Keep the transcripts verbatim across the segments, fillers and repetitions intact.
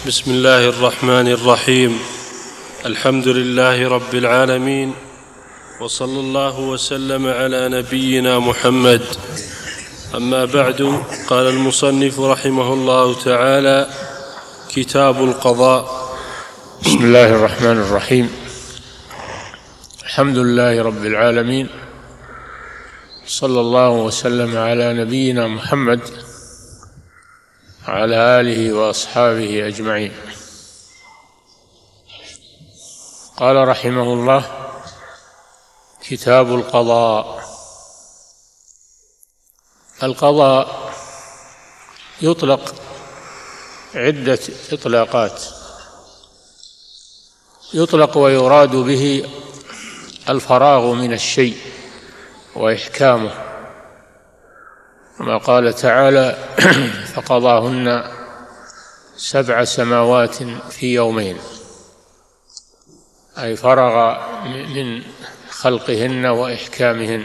بسم الله الرحمن الرحيم. الحمد لله رب العالمين، وصلى الله وسلم على نبينا محمد. أما بعد، قال المصنف رحمه الله تعالى: كتاب القضاء. بسم الله الرحمن الرحيم. الحمد لله رب العالمين، صلى الله وسلم على نبينا محمد وعلى آله وأصحابه أجمعين. قال رحمه الله: كتاب القضاء. القضاء يطلق عدة إطلاقات، يطلق ويراد به الفراغ من الشيء وإحكامه، كما قال تعالى: فقضاهن سبع سماوات في يومين، أي فرغ من خلقهن وإحكامهن.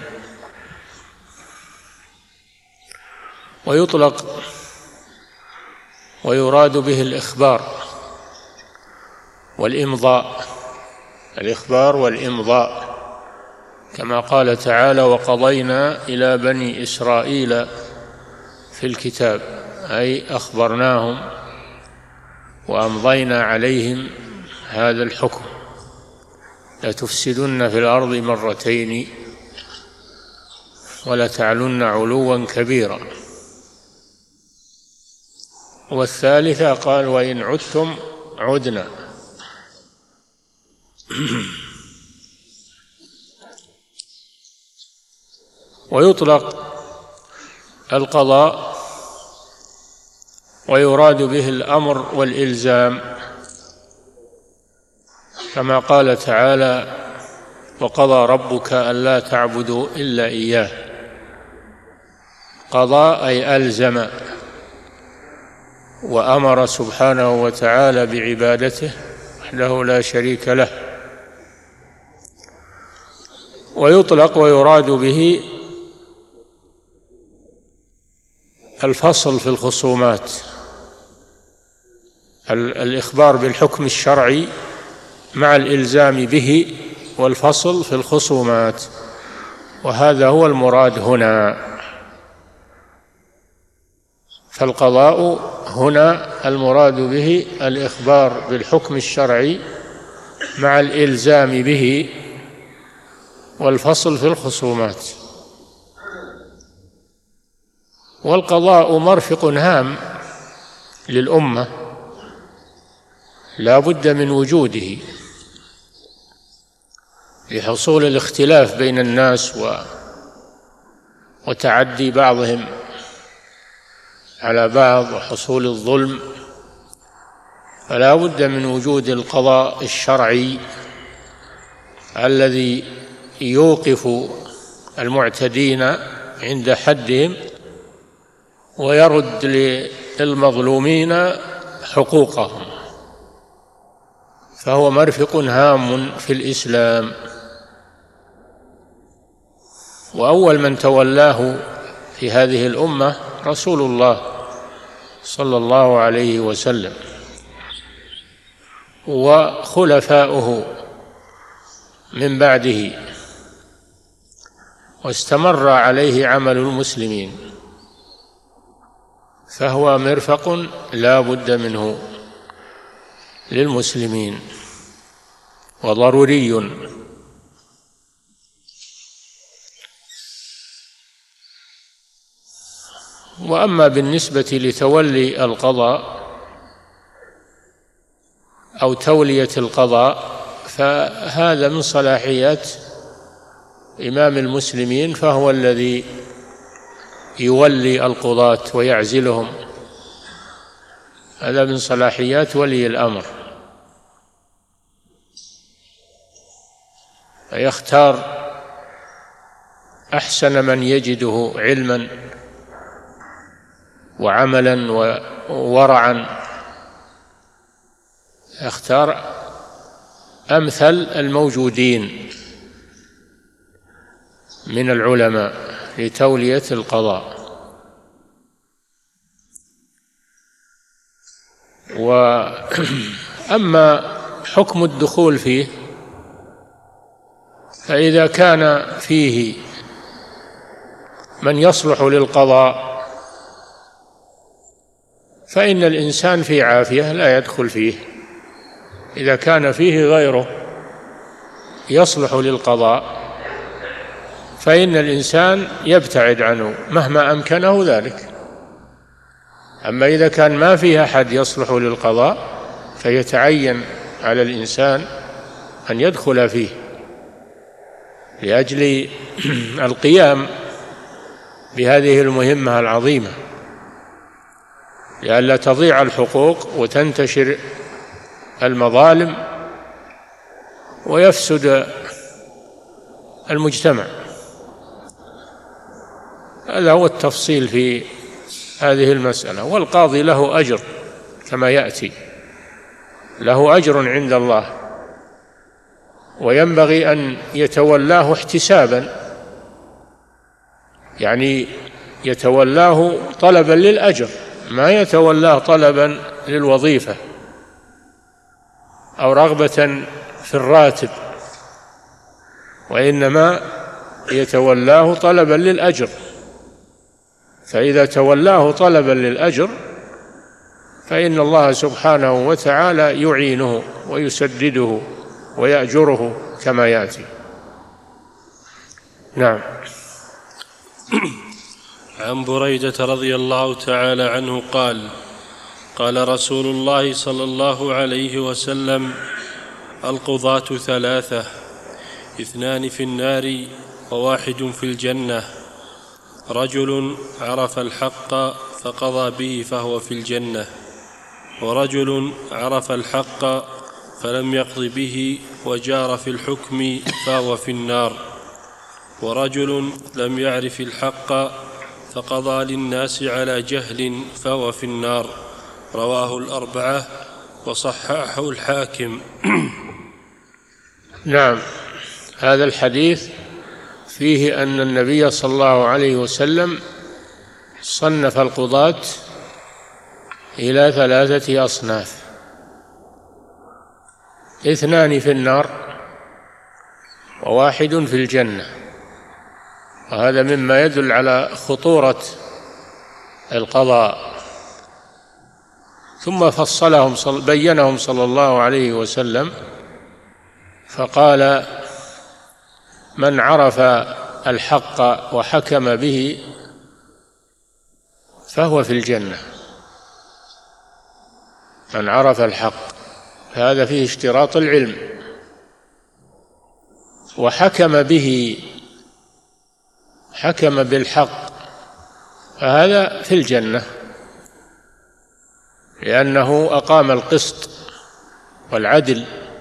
ويطلق ويراد به الإخبار والإمضاء، الإخبار والإمضاء، كما قال تعالى: وقضينا إلى بني إسرائيل في الكتاب، أي أخبرناهم وأمضينا عليهم هذا الحكم: لتفسدن في الأرض مرتين ولتعلن علوا كبيرا. والثالثة قال: وإن عدتم عدنا. ويطلق القضاء ويراد به الأمر والإلزام، كما قال تعالى: وقضى ربك ألا تعبدوا إلا إياه. قضى أي ألزم، وأمر سبحانه وتعالى بعبادته وحده لا شريك له. ويطلق ويراد به الفصل في الخصومات، الإخبار بالحكم الشرعي مع الإلزام به والفصل في الخصومات، وهذا هو المراد هنا. فالقضاء هنا المراد به الإخبار بالحكم الشرعي مع الإلزام به والفصل في الخصومات. والقضاء مرفق هام للأمة لا بد من وجوده لحصول الاختلاف بين الناس وتعدي بعضهم على بعض وحصول الظلم، فلا بد من وجود القضاء الشرعي الذي يوقف المعتدين عند حدهم ويرد للمظلومين حقوقهم، فهو مرفق هام في الإسلام. وأول من تولاه في هذه الأمة رسول الله صلى الله عليه وسلم، وخلفاؤه من بعده، واستمر عليه عمل المسلمين، فهو مرفق لا بد منه للمسلمين وضروري. وأما بالنسبة لتولي القضاء أو تولية القضاء، فهذا من صلاحيات إمام المسلمين، فهو الذي يولي القضاة ويعزلهم، هذا من صلاحيات ولي الأمر، فيختار أحسن من يجده علما وعملا وورعا، يختار أمثل الموجودين من العلماء لتولية القضاء. وأما حكم الدخول فيه، فإذا كان فيه من يصلح للقضاء فإن الإنسان في عافية لا يدخل فيه. إذا كان فيه غيره يصلح للقضاء فإن الإنسان يبتعد عنه مهما أمكنه ذلك. أما إذا كان ما فيه أحد يصلح للقضاء فيتعين على الإنسان أن يدخل فيه لأجل القيام بهذه المهمة العظيمة، لئلا تضيع الحقوق وتنتشر المظالم ويفسد المجتمع. هذا هو التفصيل في هذه المسألة. والقاضي له أجر كما يأتي، له أجر عند الله، وينبغي أن يتولاه احتسابا، يعني يتولاه طلبا للأجر، ما يتولاه طلبا للوظيفة أو رغبة في الراتب، وإنما يتولاه طلبا للأجر. فإذا تولاه طلبا للأجر فإن الله سبحانه وتعالى يعينه ويسدده ويأجره كما يأتي. نعم. عن بريدة رضي الله تعالى عنه قال: قال رسول الله صلى الله عليه وسلم: القضاة ثلاثة، اثنان في النار وواحد في الجنة، رجل عرف الحق فقضى به فهو في الجنة، ورجل عرف الحق فلم يقض به وجار في الحكم فهو في النار، ورجل لم يعرف الحق فقضى للناس على جهل فهو في النار. رواه الأربعة وصححه الحاكم. نعم. هذا الحديث فيه أن النبي صلى الله عليه وسلم صنف القضاة إلى ثلاثة أصناف: اثنان في النار وواحد في الجنة. وهذا مما يدل على خطورة القضاء. ثم فصلهم بينهم صلى الله عليه وسلم فقال: من عرف الحق وحكم به فهو في الجنة. من عرف الحق، هذا فيه اشتراط العلم، وحكم به، حكم بالحق، فهذا في الجنة، لأنه أقام القسط والعدل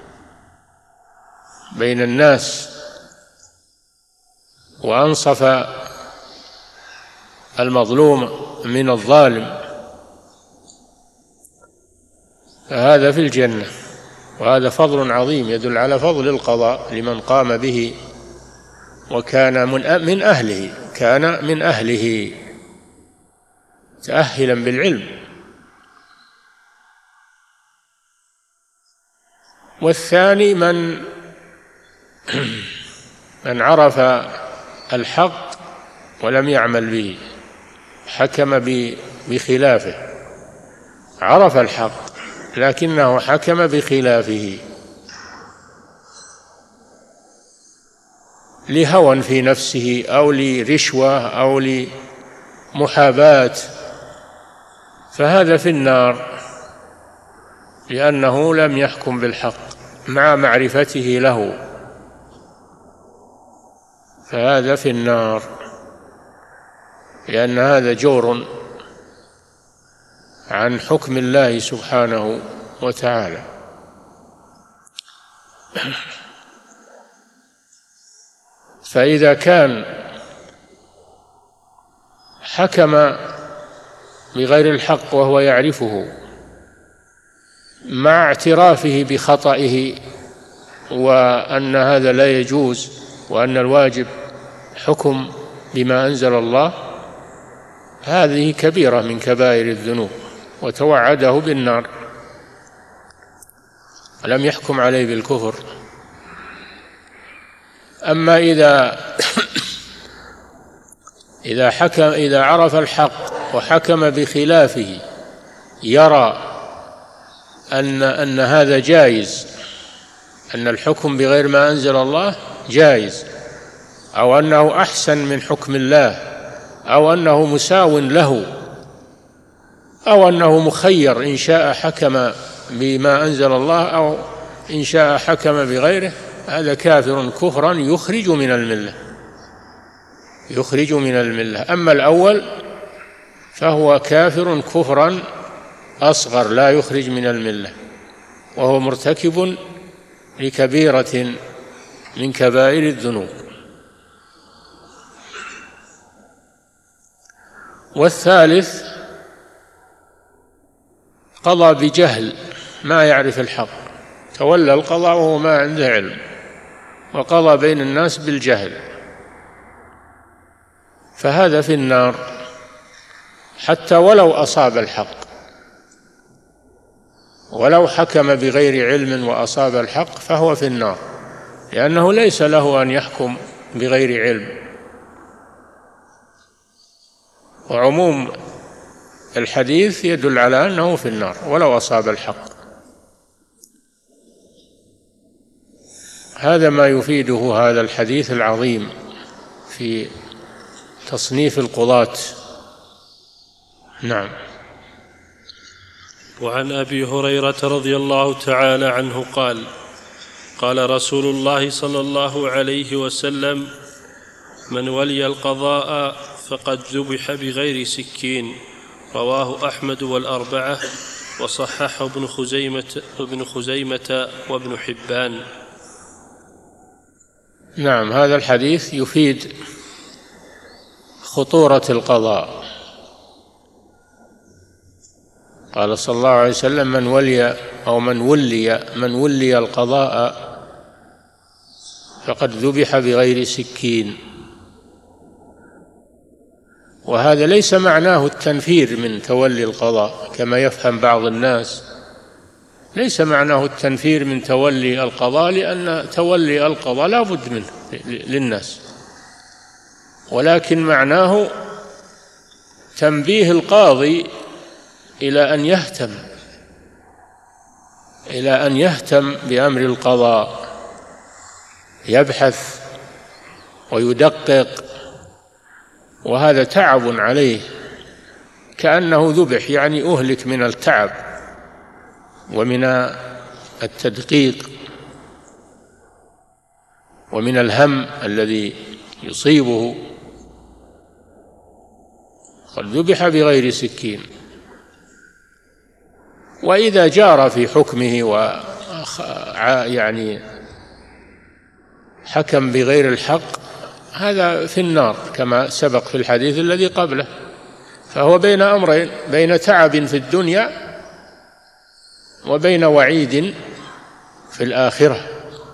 بين الناس وأنصف المظلوم من الظالم، فهذا في الجنة. وهذا فضل عظيم يدل على فضل القضاء لمن قام به وكان من أهله، كان من أهله تأهلا بالعلم. والثاني من من عرف الحق ولم يعمل به، حكم بخلافه، عرف الحق لكنه حكم بخلافه لهوى في نفسه أو لرشوة أو لمحاباة، فهذا في النار، لأنه لم يحكم بالحق مع معرفته له، فهذا في النار، لأن هذا جور عن حكم الله سبحانه وتعالى. فإذا كان حكم بغير الحق وهو يعرفه مع اعترافه بخطئه وأن هذا لا يجوز وأن الواجب حكم بما أنزل الله، هذه كبيرة من كبائر الذنوب وتوعده بالنار لم يحكم عليه بالكفر. أما إذا إذا حكم إذا عرف الحق وحكم بخلافه، يرى أن أن هذا جائز، أن الحكم بغير ما أنزل الله جائز، أو أنه أحسن من حكم الله، أو أنه مساو له، أو أنه مخير إن شاء حكم بما أنزل الله أو إن شاء حكم بغيره، هذا كافر كفرا يخرج من الملة يخرج من الملة. أما الأول فهو كافر كفرا أصغر لا يخرج من الملة، وهو مرتكب لكبيرة من كبائر الذنوب. والثالث قضى بجهل ما يعرف الحق، تولى القضاء وهو ما عنده علم، وقضى بين الناس بالجهل، فهذا في النار حتى ولو أصاب الحق، ولو حكم بغير علم وأصاب الحق فهو في النار، لأنه ليس له أن يحكم بغير علم. وعموم الحديث يدل على أنه في النار ولو أصاب الحق. هذا ما يفيده هذا الحديث العظيم في تصنيف القضاة. نعم. وعن أبي هريرة رضي الله تعالى عنه قال: قال رسول الله صلى الله عليه وسلم: من ولي القضاء فقد ذبح بغير سكين. رواه أحمد والأربعة، وصححه ابن خزيمة, ابن خزيمة وابن حبان. نعم، هذا الحديث يفيد خطورة القضاء. قال صلى الله عليه وسلم: من ولي أو من ولي من ولي القضاء فقد ذبح بغير سكين. وهذا ليس معناه التنفير من تولي القضاء كما يفهم بعض الناس، ليس معناه التنفير من تولي القضاء، لأن تولي القضاء لا بد منه للناس، ولكن معناه تنبيه القاضي إلى أن يهتم إلى أن يهتم بأمر القضاء، يبحث ويدقق، وهذا تعب عليه، كأنه ذبح، يعني أهلك من التعب ومن التدقيق ومن الهم الذي يصيبه. قد ذبح بغير سكين. وإذا جار في حكمه و يعني حكم بغير الحق، هذا في النار كما سبق في الحديث الذي قبله، فهو بين أمرين: بين تعب في الدنيا وبين وعيد في الآخرة.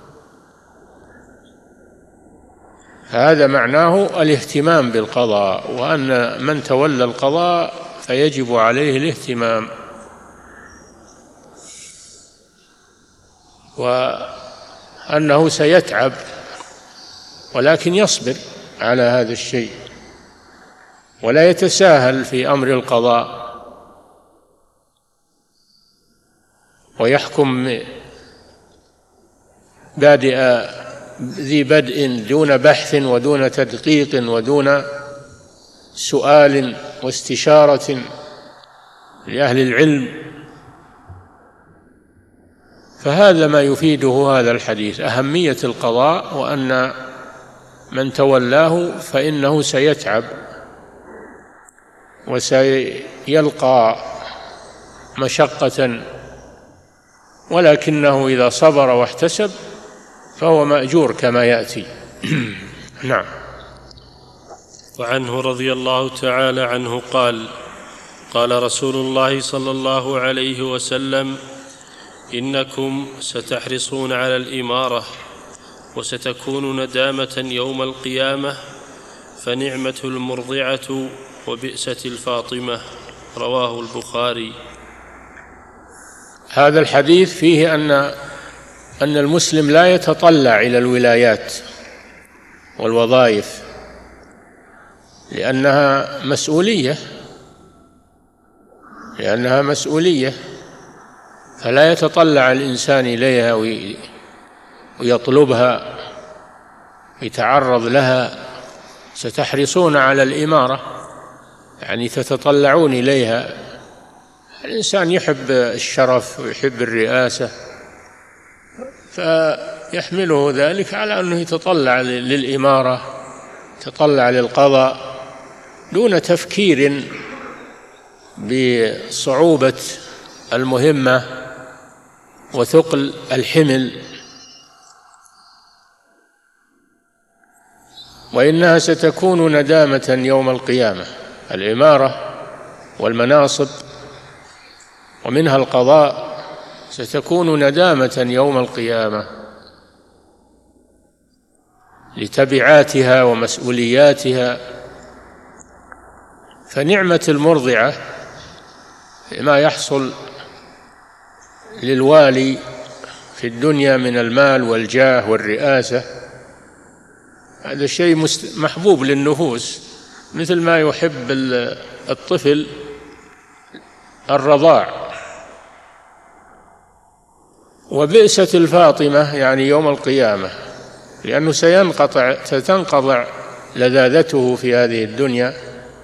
هذا معناه الاهتمام بالقضاء، وأن من تولى القضاء فيجب عليه الاهتمام، وأنه سيتعب ولكن يصبر على هذا الشيء، ولا يتساهل في أمر القضاء ويحكم بادئ ذي بدء دون بحث ودون تدقيق ودون سؤال واستشارة لأهل العلم. فهذا ما يفيده هذا الحديث: أهمية القضاء، وأن من تولاه فإنه سيتعب وسيلقى مشقة، ولكنه إذا صبر واحتسب فهو مأجور كما يأتي. نعم. وعنه رضي الله تعالى عنه قال: قال رسول الله صلى الله عليه وسلم: إنكم ستحرصون على الإمارة وستكون ندامة يوم القيامة، فنعمة المرضعة وبئسة الفاطمة. رواه البخاري. هذا الحديث فيه أن أن المسلم لا يتطلع إلى الولايات والوظائف لأنها مسؤولية لأنها مسؤولية فلا يتطلع الإنسان إليها ويطلبها يتعرض لها. ستحرصون على الإمارة يعني تتطلعون إليها. الإنسان يحب الشرف ويحب الرئاسة فيحمله ذلك على أنه يتطلع للإمارة يتطلع للقضاء دون تفكير بصعوبة المهمة وثقل الحمل، وإنها ستكون ندامة يوم القيامة. الإمارة والمناصب ومنها القضاء ستكون ندامة يوم القيامة لتبعاتها ومسؤولياتها. فنعمة المرضعة ما يحصل للوالي في الدنيا من المال والجاه والرئاسة هذا شيء محبوب للنفوس، مثل ما يحب الطفل الرضاع. وبئسة الفاطمة يعني يوم القيامة، لأنه سينقطع ستنقطع لذاذته في هذه الدنيا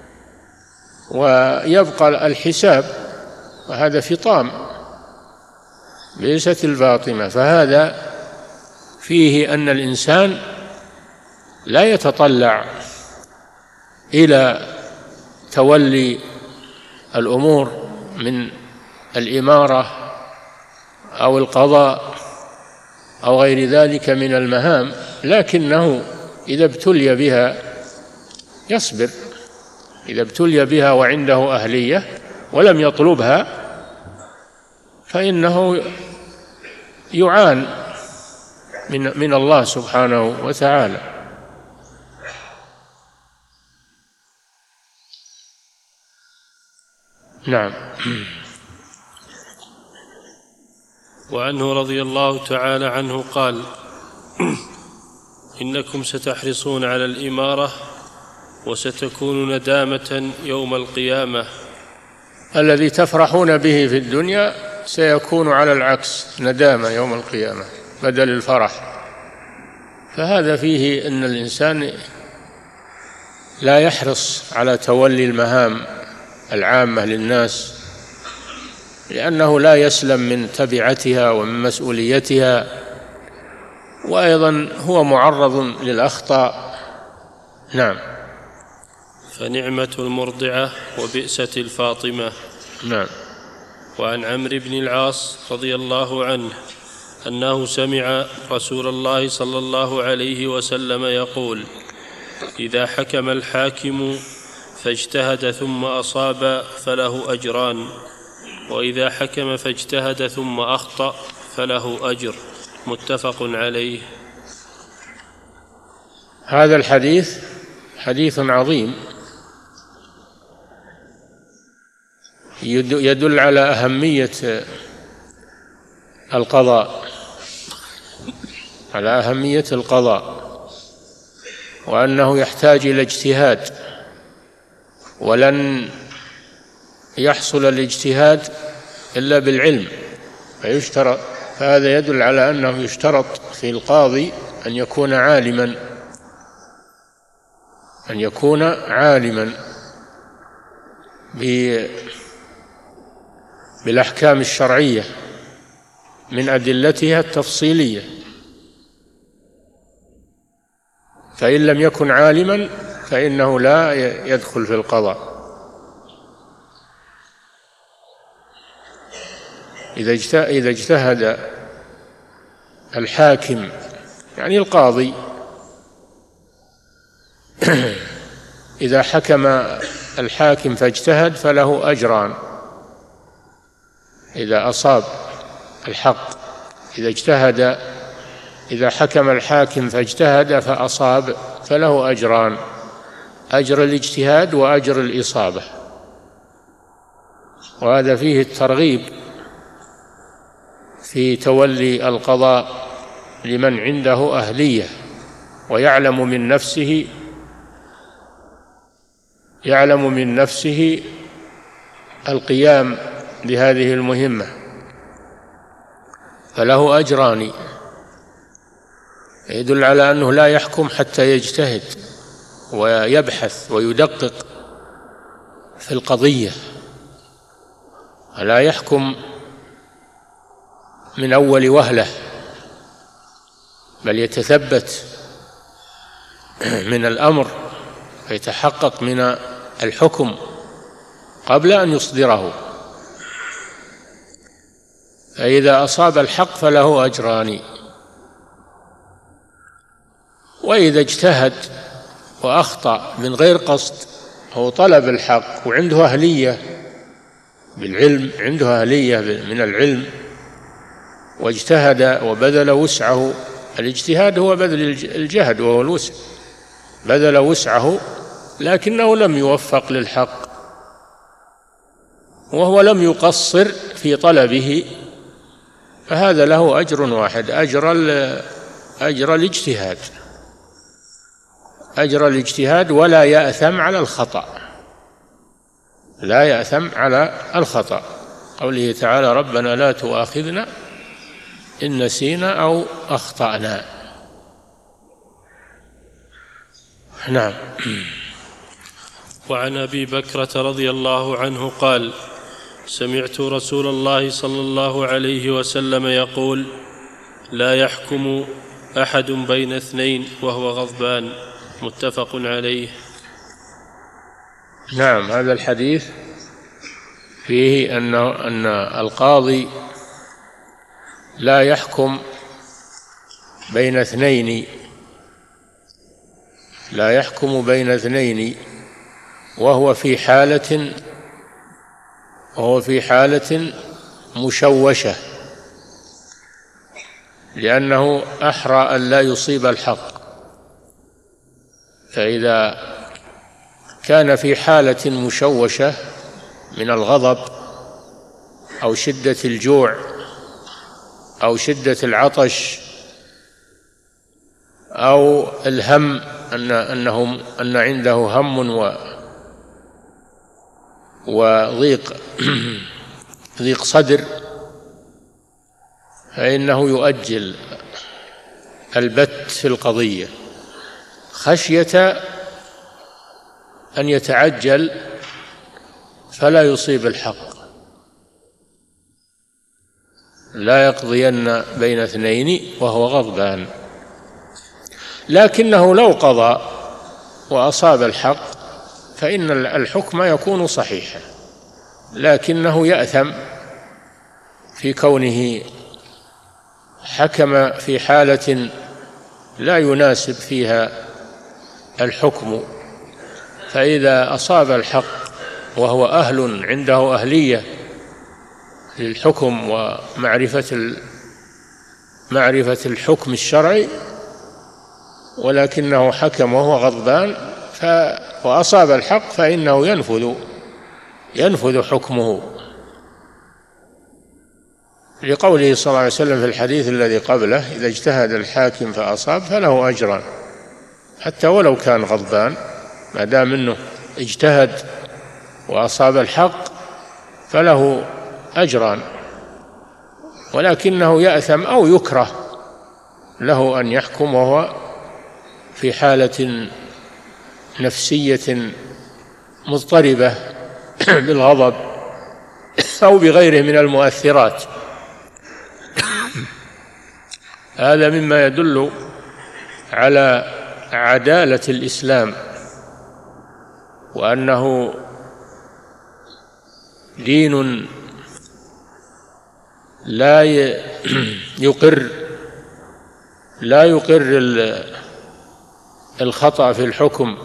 ويبقى الحساب، وهذا فطام. بئسة الفاطمة، فهذا فيه أن الإنسان لا يتطلع إلى تولي الأمور من الإمارة أو القضاء أو غير ذلك من المهام، لكنه إذا ابتلي بها يصبر. إذا ابتلي بها وعنده أهلية ولم يطلبها فإنه يعان من من الله سبحانه وتعالى. نعم. وعنه رضي الله تعالى عنه قال: إنكم ستحرصون على الإمارة وستكون ندامة يوم القيامة. الذي تفرحون به في الدنيا سيكون على العكس ندامة يوم القيامة بدل الفرح. فهذا فيه أن الإنسان لا يحرص على تولي المهام العامة للناس، لأنه لا يسلم من تبعتها ومن مسؤوليتها، وأيضا هو معرض للأخطاء. نعم. فنعمة المرضعة وبئسة الفاطمة. نعم. وعن عمرو بن العاص رضي الله عنه أنه سمع رسول الله صلى الله عليه وسلم يقول: إذا حكم الحاكم فاجتهد ثم أصاب فله أجران، وإذا حكم فاجتهد ثم أخطأ فله أجر. متفق عليه. هذا الحديث حديث عظيم يدل على أهمية القضاء على أهمية القضاء وأنه يحتاج إلى اجتهاد، ولن يحصل الاجتهاد إلا بالعلم، فيشترط. فهذا يدل على أنه يشترط في القاضي أن يكون عالما أن يكون عالما بالأحكام الشرعية من أدلتها التفصيلية، فإن لم يكن عالما فإنه لا يدخل في القضاء. إذا اجتهد الحاكم يعني القاضي إذا حكم الحاكم فاجتهد فله أجران إذا أصاب الحق. إذا اجتهد إذا حكم الحاكم فاجتهد فأصاب فله أجران: أجر الاجتهاد وأجر الإصابة. وهذا فيه الترغيب في تولي القضاء لمن عنده أهلية ويعلم من نفسه يعلم من نفسه القيام بهذه المهمة، فله أجران. يدل على أنه لا يحكم حتى يجتهد ويبحث ويدقق في القضية، لا يحكم من أول وهلة، بل يتثبت من الأمر ويتحقق من الحكم قبل أن يصدره. فإذا أصاب الحق فله أجران، وإذا اجتهد وأخطأ من غير قصد، هو طلب الحق وعنده أهلية بالعلم، عنده أهلية من العلم واجتهد وبذل وسعه، الاجتهاد هو بذل الجهد وهو الوسع، بذل وسعه لكنه لم يوفق للحق، وهو لم يقصر في طلبه، فهذا له أجر واحد، أجر أجر الاجتهاد، أجر الاجتهاد، ولا يأثم على الخطأ، لا يأثم على الخطأ. قوله تعالى: ربنا لا تؤاخذنا إن نسينا أو أخطأنا. نعم. وعن أبي بكرة رضي الله عنه قال: سمعت رسول الله صلى الله عليه وسلم يقول: لا يحكم أحد بين اثنين وهو غضبان. متفق عليه. نعم. هذا الحديث فيه أن أن القاضي لا يحكم بين اثنين لا يحكم بين اثنين وهو في حالة وهو في حالة مشوشة، لأنه أحرى أن لا يصيب الحق. فإذا كان في حالة مشوشة من الغضب أو شدة الجوع أو شدة العطش أو الهم، أن أنهم أن عنده هم و وضيق ضيق صدر، فإنه يؤجل البت في القضية خشية أن يتعجل فلا يصيب الحق. لا يقضين بين اثنين وهو غضبان. لكنه لو قضى وأصاب الحق فإن الحكم يكون صحيحا، لكنه يأثم في كونه حكم في حالة لا يناسب فيها الحكم. فإذا أصاب الحق وهو أهل عنده أهلية للحكم ومعرفة معرفة الحكم الشرعي، ولكنه حكم وهو غضبان وأصاب الحق، فإنه ينفذ ينفذ حكمه، لقوله صلى الله عليه وسلم في الحديث الذي قبله: إذا اجتهد الحاكم فأصاب فله أجران، حتى ولو كان غضبان، ما دام أنه اجتهد وأصاب الحق فله أجران، ولكنه يأثم أو يكره له أن يحكم وهو في حالة نفسية مضطربة بالغضب أو بغيره من المؤثرات. هذا مما يدل على عدالة الإسلام، وأنه دين لا يقر لا يقر الخطأ في الحكم،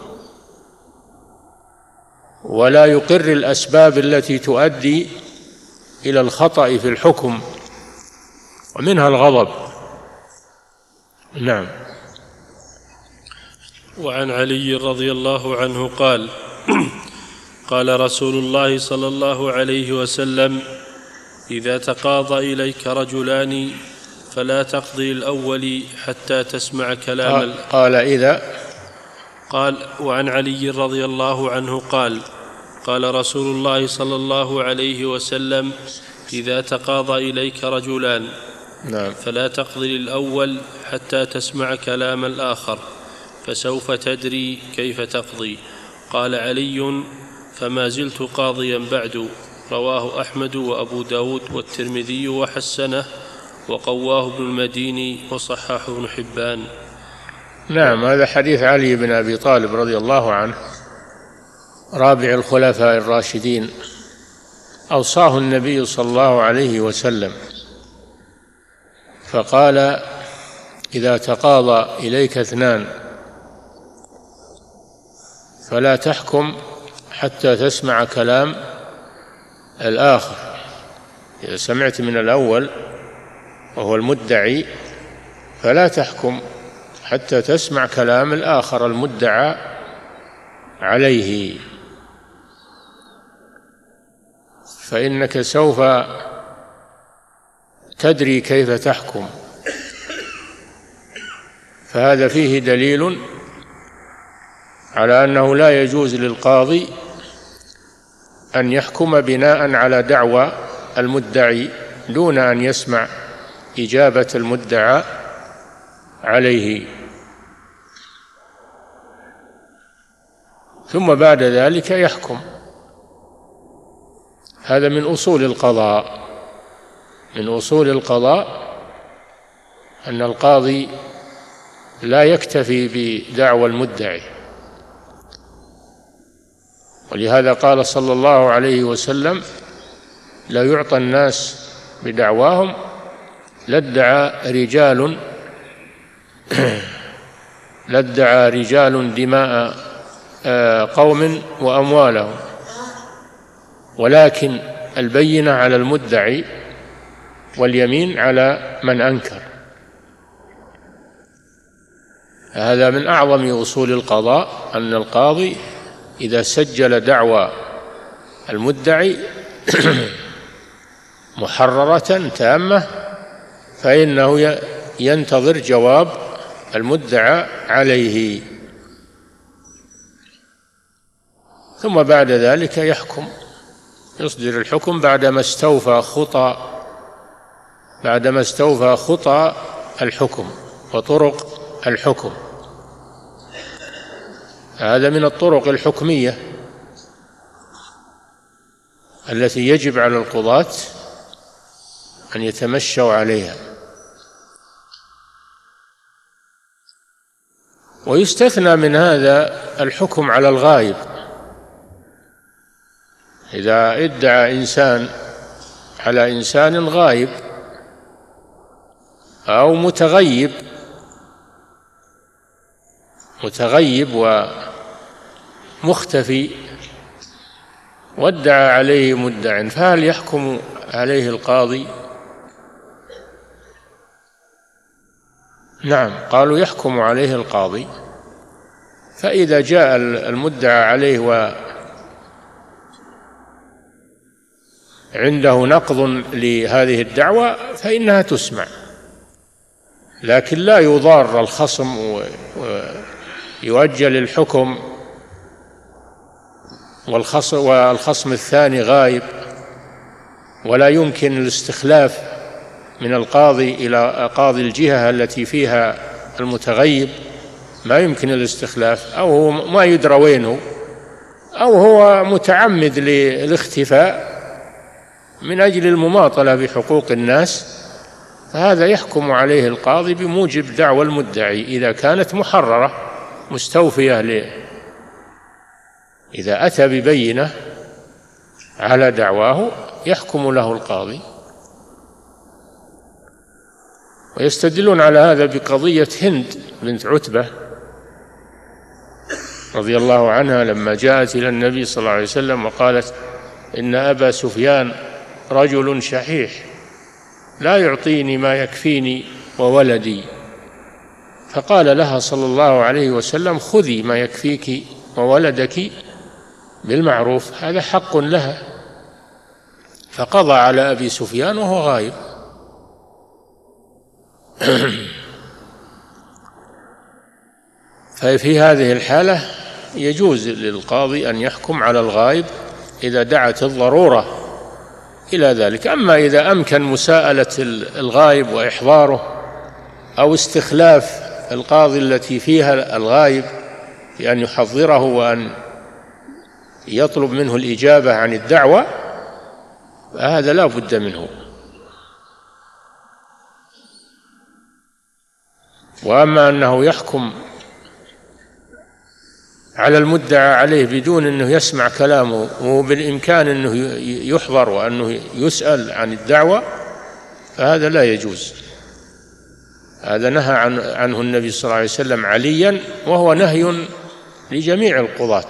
ولا يقر الأسباب التي تؤدي إلى الخطأ في الحكم، ومنها الغضب. نعم. وعن علي رضي الله عنه قال: قال رسول الله صلى الله عليه وسلم: إذا تقاضى إليك رجلان فلا تقضي الأول حتى تسمع كلام قال, قال إذا قال وعن علي رضي الله عنه قال قال رسول الله صلى الله عليه وسلم إذا تقاضى إليك رجلان نعم. فلا تقضي الأول حتى تسمع كلام الآخر فسوف تدري كيف تقضي. قال علي فما زلت قاضيا بعد. رواه أحمد وأبو داود والترمذي وحسنه وقواه ابن المديني وصححه ابن حبان. نعم، هذا حديث علي بن أبي طالب رضي الله عنه رابع الخلفاء الراشدين، أوصاه النبي صلى الله عليه وسلم فقال إذا تقاضى إليك اثنان فلا تحكم حتى تسمع كلام الآخر. إذا سمعت من الأول وهو المدعي فلا تحكم حتى تسمع كلام الآخر المدعى عليه، فإنك سوف تدري كيف تحكم. فهذا فيه دليل على أنه لا يجوز للقاضي أن يحكم بناء على دعوى المدعي دون أن يسمع إجابة المدعى عليه، ثم بعد ذلك يحكم. هذا من أصول القضاء، من أصول القضاء أن القاضي لا يكتفي بدعوى المدعي، ولهذا قال صلى الله عليه وسلم لا يعطى الناس بدعواهم لادعى رجال لادعى رجال دماء قوم وأموالهم، ولكن البينة على المدعي واليمين على من أنكر. هذا من أعظم أصول القضاء، أن القاضي إذا سجل دعوى المدعي محررة تامة فإنه ينتظر جواب المدعى عليه، ثم بعد ذلك يحكم، يصدر الحكم بعدما استوفى خطى بعدما استوفى خطى الحكم وطرق الحكم. هذا من الطرق الحكمية التي يجب على القضاة أن يتمشوا عليها. ويستثنى من هذا الحكم على الغائب. إذا ادعى إنسان على إنسان غائب أو متغيب متغيب ومختفي وادعى عليه مدع، فهل يحكم عليه القاضي؟ نعم، قالوا يحكم عليه القاضي. فإذا جاء المدعى عليه وعنده نقض لهذه الدعوة فإنها تسمع، لكن لا يضار الخصم ويؤجل الحكم والخصم الثاني غائب، ولا يمكن الاستخلاف من القاضي إلى قاضي الجهة التي فيها المتغيب، ما يمكن الاستخلاف، أو هو ما يدرى وينه، أو هو متعمد للاختفاء من أجل المماطلة بحقوق الناس، فهذا يحكم عليه القاضي بموجب دعوى المدعي إذا كانت محررة مستوفية له. إذا أتى ببينة على دعواه يحكم له القاضي. ويستدلون على هذا بقضية هند بنت عتبة رضي الله عنها لما جاءت إلى النبي صلى الله عليه وسلم وقالت إن أبا سفيان رجل شحيح لا يعطيني ما يكفيني وولدي، فقال لها صلى الله عليه وسلم خذي ما يكفيك وولدك بالمعروف، هذا حق لها. فقضى على أبي سفيان وهو غائب، ففي هذه الحالة يجوز للقاضي أن يحكم على الغائب إذا دعت الضرورة إلى ذلك. أما إذا أمكن مساءلة الغائب وإحضاره أو استخلاف القاضي التي فيها الغائب بأن يحضره وأن يطلب منه الإجابة عن الدعوة، فهذا لا بد منه. وأما أنه يحكم على المدعى عليه بدون أنه يسمع كلامه وبالإمكان أنه يحضر وأنه يسأل عن الدعوة، فهذا لا يجوز. هذا نهى عنه النبي صلى الله عليه وسلم عليا، وهو نهي لجميع القضاة،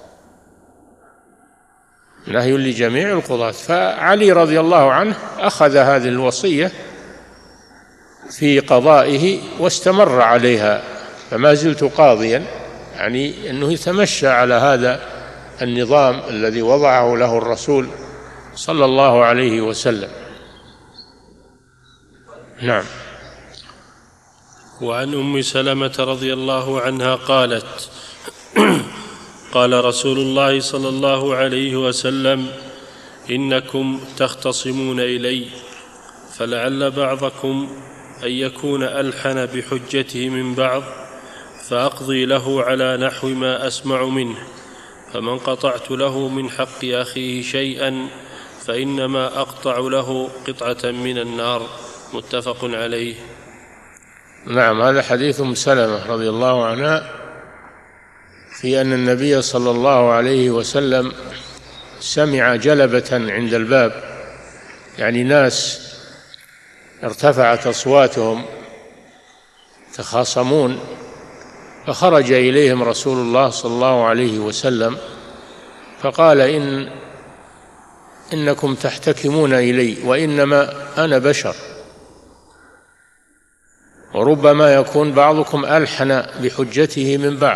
نهي لجميع القضاة. فعلي رضي الله عنه أخذ هذه الوصية في قضائه واستمر عليها، فما زلت قاضيا، يعني أنه يتمشى على هذا النظام الذي وضعه له الرسول صلى الله عليه وسلم. نعم. وعن أم سلمة رضي الله عنها قالت: قال رسول الله صلى الله عليه وسلم: إنكم تختصمون إلي، فلعل بعضكم أن يكون ألحن بحجته من بعض، فأقضي له على نحو ما أسمع منه، فمن قطعت له من حق أخيه شيئا فإنما أقطع له قطعة من النار. متفق عليه. نعم. هذا حديث أم سلمة رضي الله عنها في أن النبي صلى الله عليه وسلم سمع جلبة عند الباب، يعني ناس ارتفعت أصواتهم تخاصمون، فخرج إليهم رسول الله صلى الله عليه وسلم فقال: إن إنكم تحتكمون إلي وإنما أنا بشر، وربما يكون بعضكم ألحن بحجته من بعض،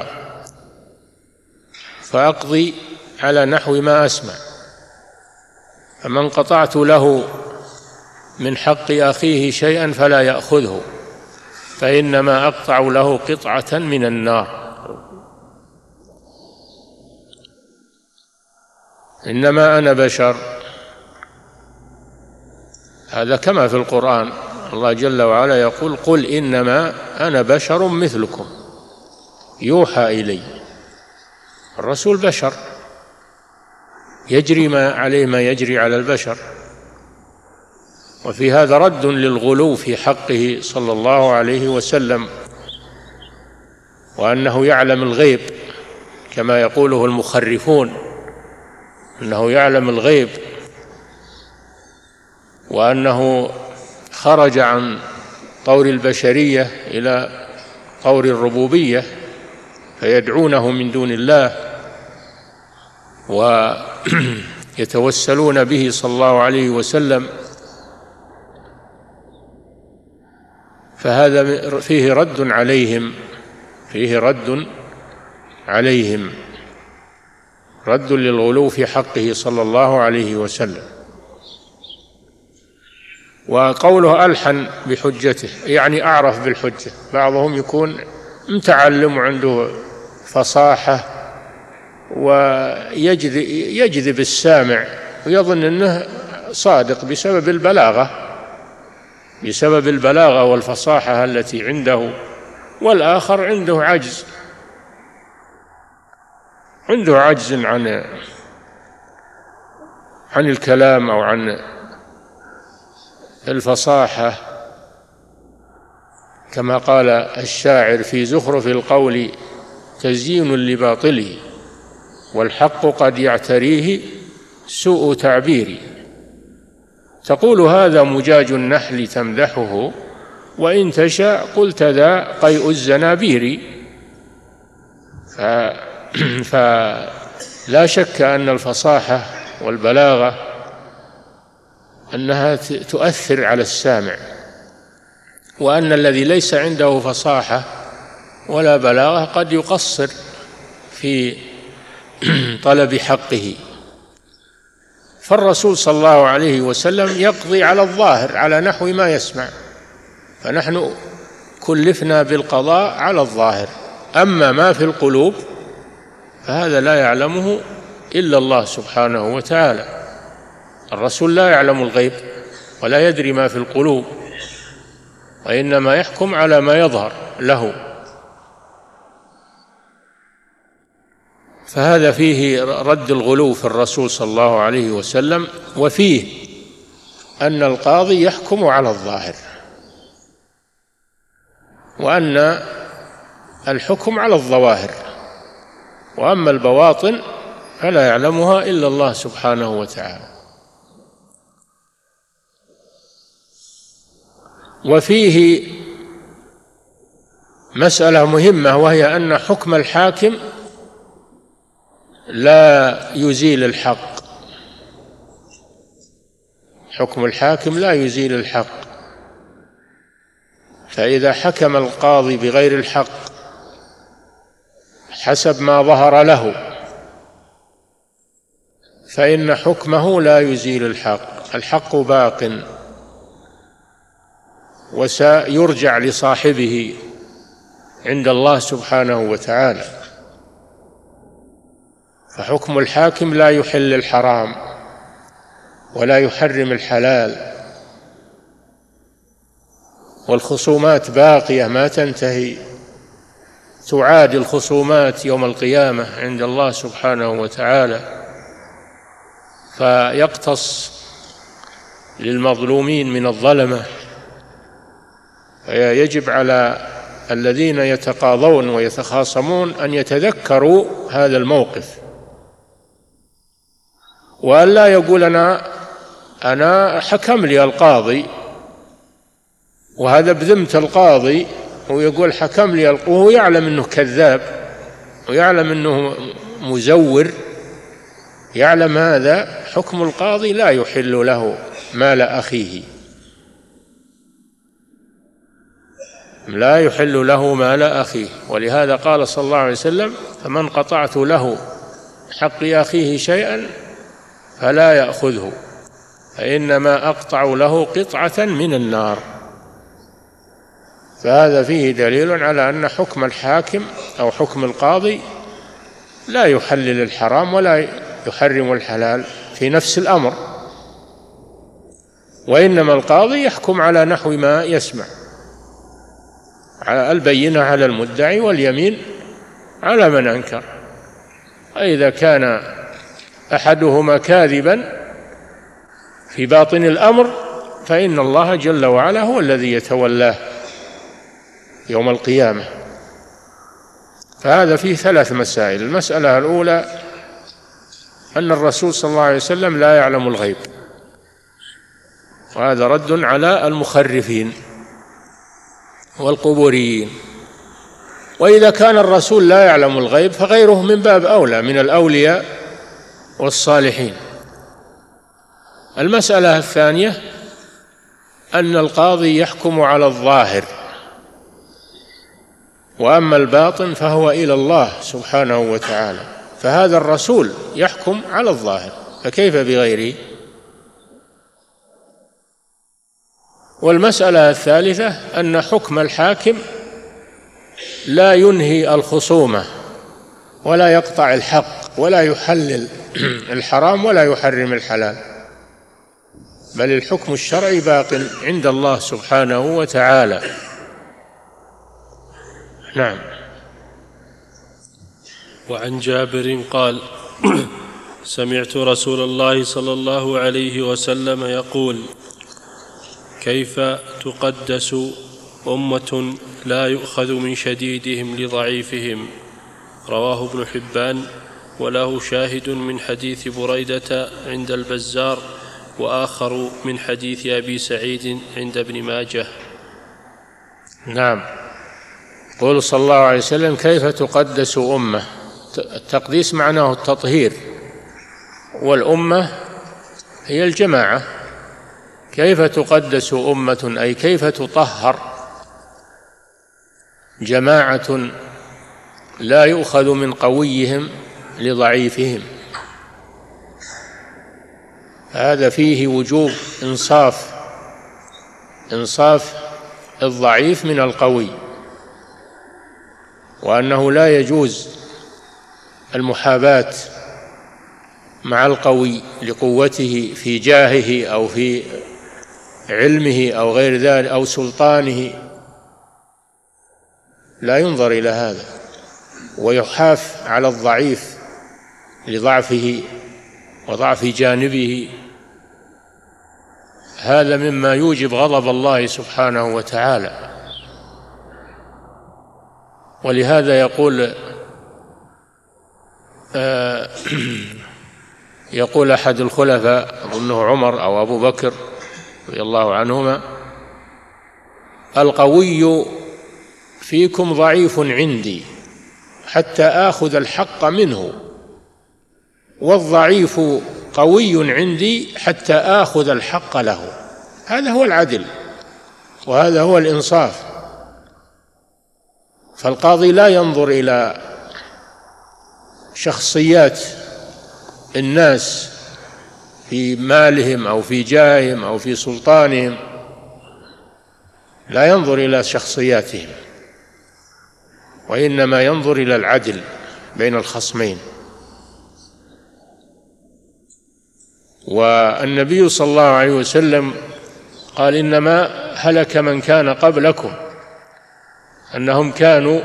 فأقضي على نحو ما أسمع، فمن قطعت له من حق أخيه شيئا فلا يأخذه، فإنما أقطع له قطعة من النار. إنما أنا بشر، هذا كما في القرآن، الله جل وعلا يقول: قل إنما أنا بشر مثلكم يوحى إلي. الرسول بشر يجري ما عليه ما يجري على البشر. وفي هذا رد للغلو في حقه صلى الله عليه وسلم، وأنه يعلم الغيب كما يقوله المخرفون، أنه يعلم الغيب، وأنه خرج عن طور البشرية إلى طور الربوبية، فيدعونه من دون الله ويتوسلون به صلى الله عليه وسلم. فهذا فيه رد عليهم، فيه رد عليهم رد للغلو في حقه صلى الله عليه وسلم. وقوله ألحن بحجته يعني أعرف بالحجة، بعضهم يكون متعلم وعنده فصاحة ويجذب السامع ويظن أنه صادق بسبب البلاغة بسبب البلاغة والفصاحة التي عنده، والآخر عنده عجز عنده عجز عن عن الكلام أو عن الفصاحة، كما قال الشاعر: في زخرف القول تزيين لباطله، والحق قد يعتريه سوء تعبيري. تقول هذا مجاج النحل تمدحه، وإن تشاء قلت ذا قيء الزنابير. فلا شك أن الفصاحة والبلاغة أنها تؤثر على السامع، وأن الذي ليس عنده فصاحة ولا بلاغة قد يقصر في طلب حقه. فالرسول صلى الله عليه وسلم يقضي على الظاهر على نحو ما يسمع، فنحن كلفنا بالقضاء على الظاهر، أما ما في القلوب فهذا لا يعلمه إلا الله سبحانه وتعالى. الرسول لا يعلم الغيب ولا يدري ما في القلوب، وإنما يحكم على ما يظهر له. فهذا فيه رد الغلو في الرسول صلى الله عليه وسلم، وفيه أن القاضي يحكم على الظاهر، وأن الحكم على الظواهر، وأما البواطن فلا يعلمها إلا الله سبحانه وتعالى. وفيه مسألة مهمة، وهي أن حكم الحاكم لا يزيل الحق. حكم الحاكم لا يزيل الحق، فإذا حكم القاضي بغير الحق حسب ما ظهر له فإن حكمه لا يزيل الحق، الحق باق وسيرجع لصاحبه عند الله سبحانه وتعالى. فحكم الحاكم لا يحل الحرام ولا يحرم الحلال، والخصومات باقية ما تنتهي، تعاد الخصومات يوم القيامة عند الله سبحانه وتعالى، فيقتص للمظلومين من الظلمة. يجب على الذين يتقاضون ويتخاصمون أن يتذكروا هذا الموقف، وأن لا يقول أنا أنا حكم لي القاضي وهذا بذمة القاضي، ويقول حكم لي، وهو يعلم أنه كذاب ويعلم أنه مزور، يعلم هذا. حكم القاضي لا يحل له مال أخيه، لا يحل له مال أخيه. ولهذا قال صلى الله عليه وسلم: فمن قطعت له حق أخيه شيئا فلا يأخذه، فإنما أقطع له قطعة من النار. فهذا فيه دليل على أن حكم الحاكم أو حكم القاضي لا يحلل الحرام ولا يحرم الحلال في نفس الأمر، وإنما القاضي يحكم على نحو ما يسمع، على البينة على المدعي واليمين على من أنكر. فإذا كان أحدهما كاذبا في باطن الأمر فإن الله جل وعلا هو الذي يتولاه يوم القيامة. فهذا فيه ثلاث مسائل. المسألة الأولى أن الرسول صلى الله عليه وسلم لا يعلم الغيب، وهذا رد على المخرفين والقبوريين. وإذا كان الرسول لا يعلم الغيب فغيره من باب أولى من الأولياء والصالحين. المسألة الثانية أن القاضي يحكم على الظاهر، وأما الباطن فهو إلى الله سبحانه وتعالى. فهذا الرسول يحكم على الظاهر، فكيف بغيره؟ والمسألة الثالثة أن حكم الحاكم لا ينهي الخصومة ولا يقطع الحق ولا يحلل الحرام ولا يحرم الحلال، بل الحكم الشرعي باق عند الله سبحانه وتعالى. نعم. وعن جابر قال: سمعت رسول الله صلى الله عليه وسلم يقول: كيف تقدس أمة لا يؤخذ من شديدهم لضعيفهم؟ رواه ابن حبان، وله شاهد من حديث بريدة عند البزار، وآخر من حديث أبي سعيد عند ابن ماجه. نعم. قول صلى الله عليه وسلم: كيف تقدس أمة؟ التقديس معناه التطهير، والأمة هي الجماعة. كيف تقدس أمة أي كيف تطهر جماعة لا يؤخذ من قويهم لضعيفهم. هذا فيه وجوب إنصاف إنصاف الضعيف من القوي، وأنه لا يجوز المحاباة مع القوي لقوته في جاهه أو في علمه أو غير ذلك أو سلطانه، لا ينظر إلى هذا، ويحاف على الضعيف لضعفه وضعف جانبه. هذا مما يوجب غضب الله سبحانه وتعالى. ولهذا يقول آه يقول أحد الخلفاء أظنه عمر أو أبو بكر رضي الله عنهما: القوي فيكم ضعيف عندي حتى آخذ الحق منه، والضعيف قوي عندي حتى آخذ الحق له. هذا هو العدل وهذا هو الإنصاف. فالقاضي لا ينظر إلى شخصيات الناس في مالهم أو في جاههم أو في سلطانهم، لا ينظر إلى شخصياتهم، وإنما ينظر إلى العدل بين الخصمين. والنبي صلى الله عليه وسلم قال: إنما هلك من كان قبلكم أنهم كانوا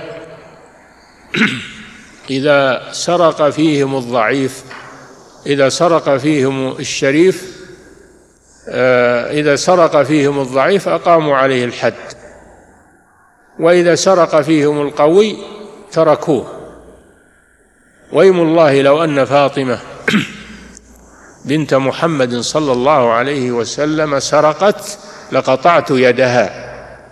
إذا سرق فيهم الضعيف إذا سرق فيهم الشريف إذا سرق فيهم الضعيف أقاموا عليه الحد، وإذا سرق فيهم القوي تركوه. ويم الله لو أن فاطمة بنت محمد صلى الله عليه وسلم سرقت لقطعت يدها.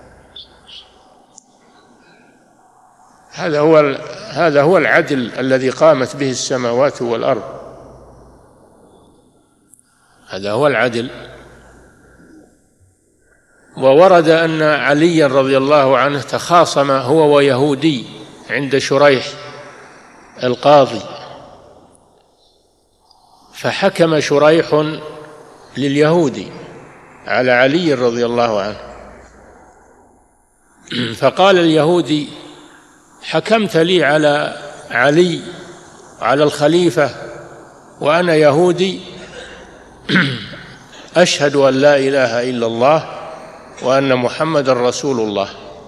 هذا هو هذا هو العدل الذي قامت به السماوات والأرض. هذا هو العدل. وورد أن عليا رضي الله عنه تخاصم هو ويهودي عند شريح القاضي، فحكم شريح لليهودي على علي رضي الله عنه، فقال اليهودي: حكمت لي على علي وعلى الخليفة وأنا يهودي أشهد أن لا إله إلا الله وأن محمد رسول الله،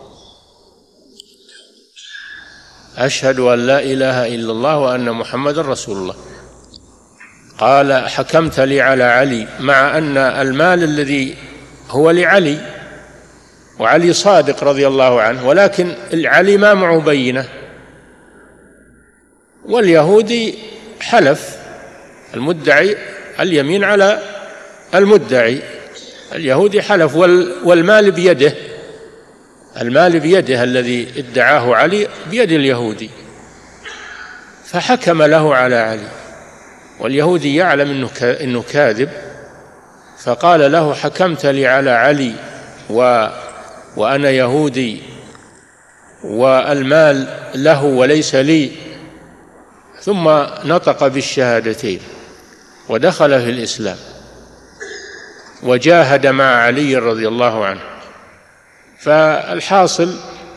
أشهد أن لا إله إلا الله وأن محمد رسول الله. قال: حكمت لي على علي، مع أن المال الذي هو لعلي وعلي صادق رضي الله عنه، ولكن علي ما معه بينة، واليهودي حلف، المدعي اليمين على المدعي، اليهودي حلف والمال بيده، المال بيده الذي ادعاه علي بيد اليهودي، فحكم له على علي، واليهودي يعلم إنه إنه كاذب، فقال له: حكمت لي على علي و وأنا يهودي والمال له وليس لي، ثم نطق بالشهادتين ودخل في الإسلام وجاهد مع علي رضي الله عنه. فالحاصل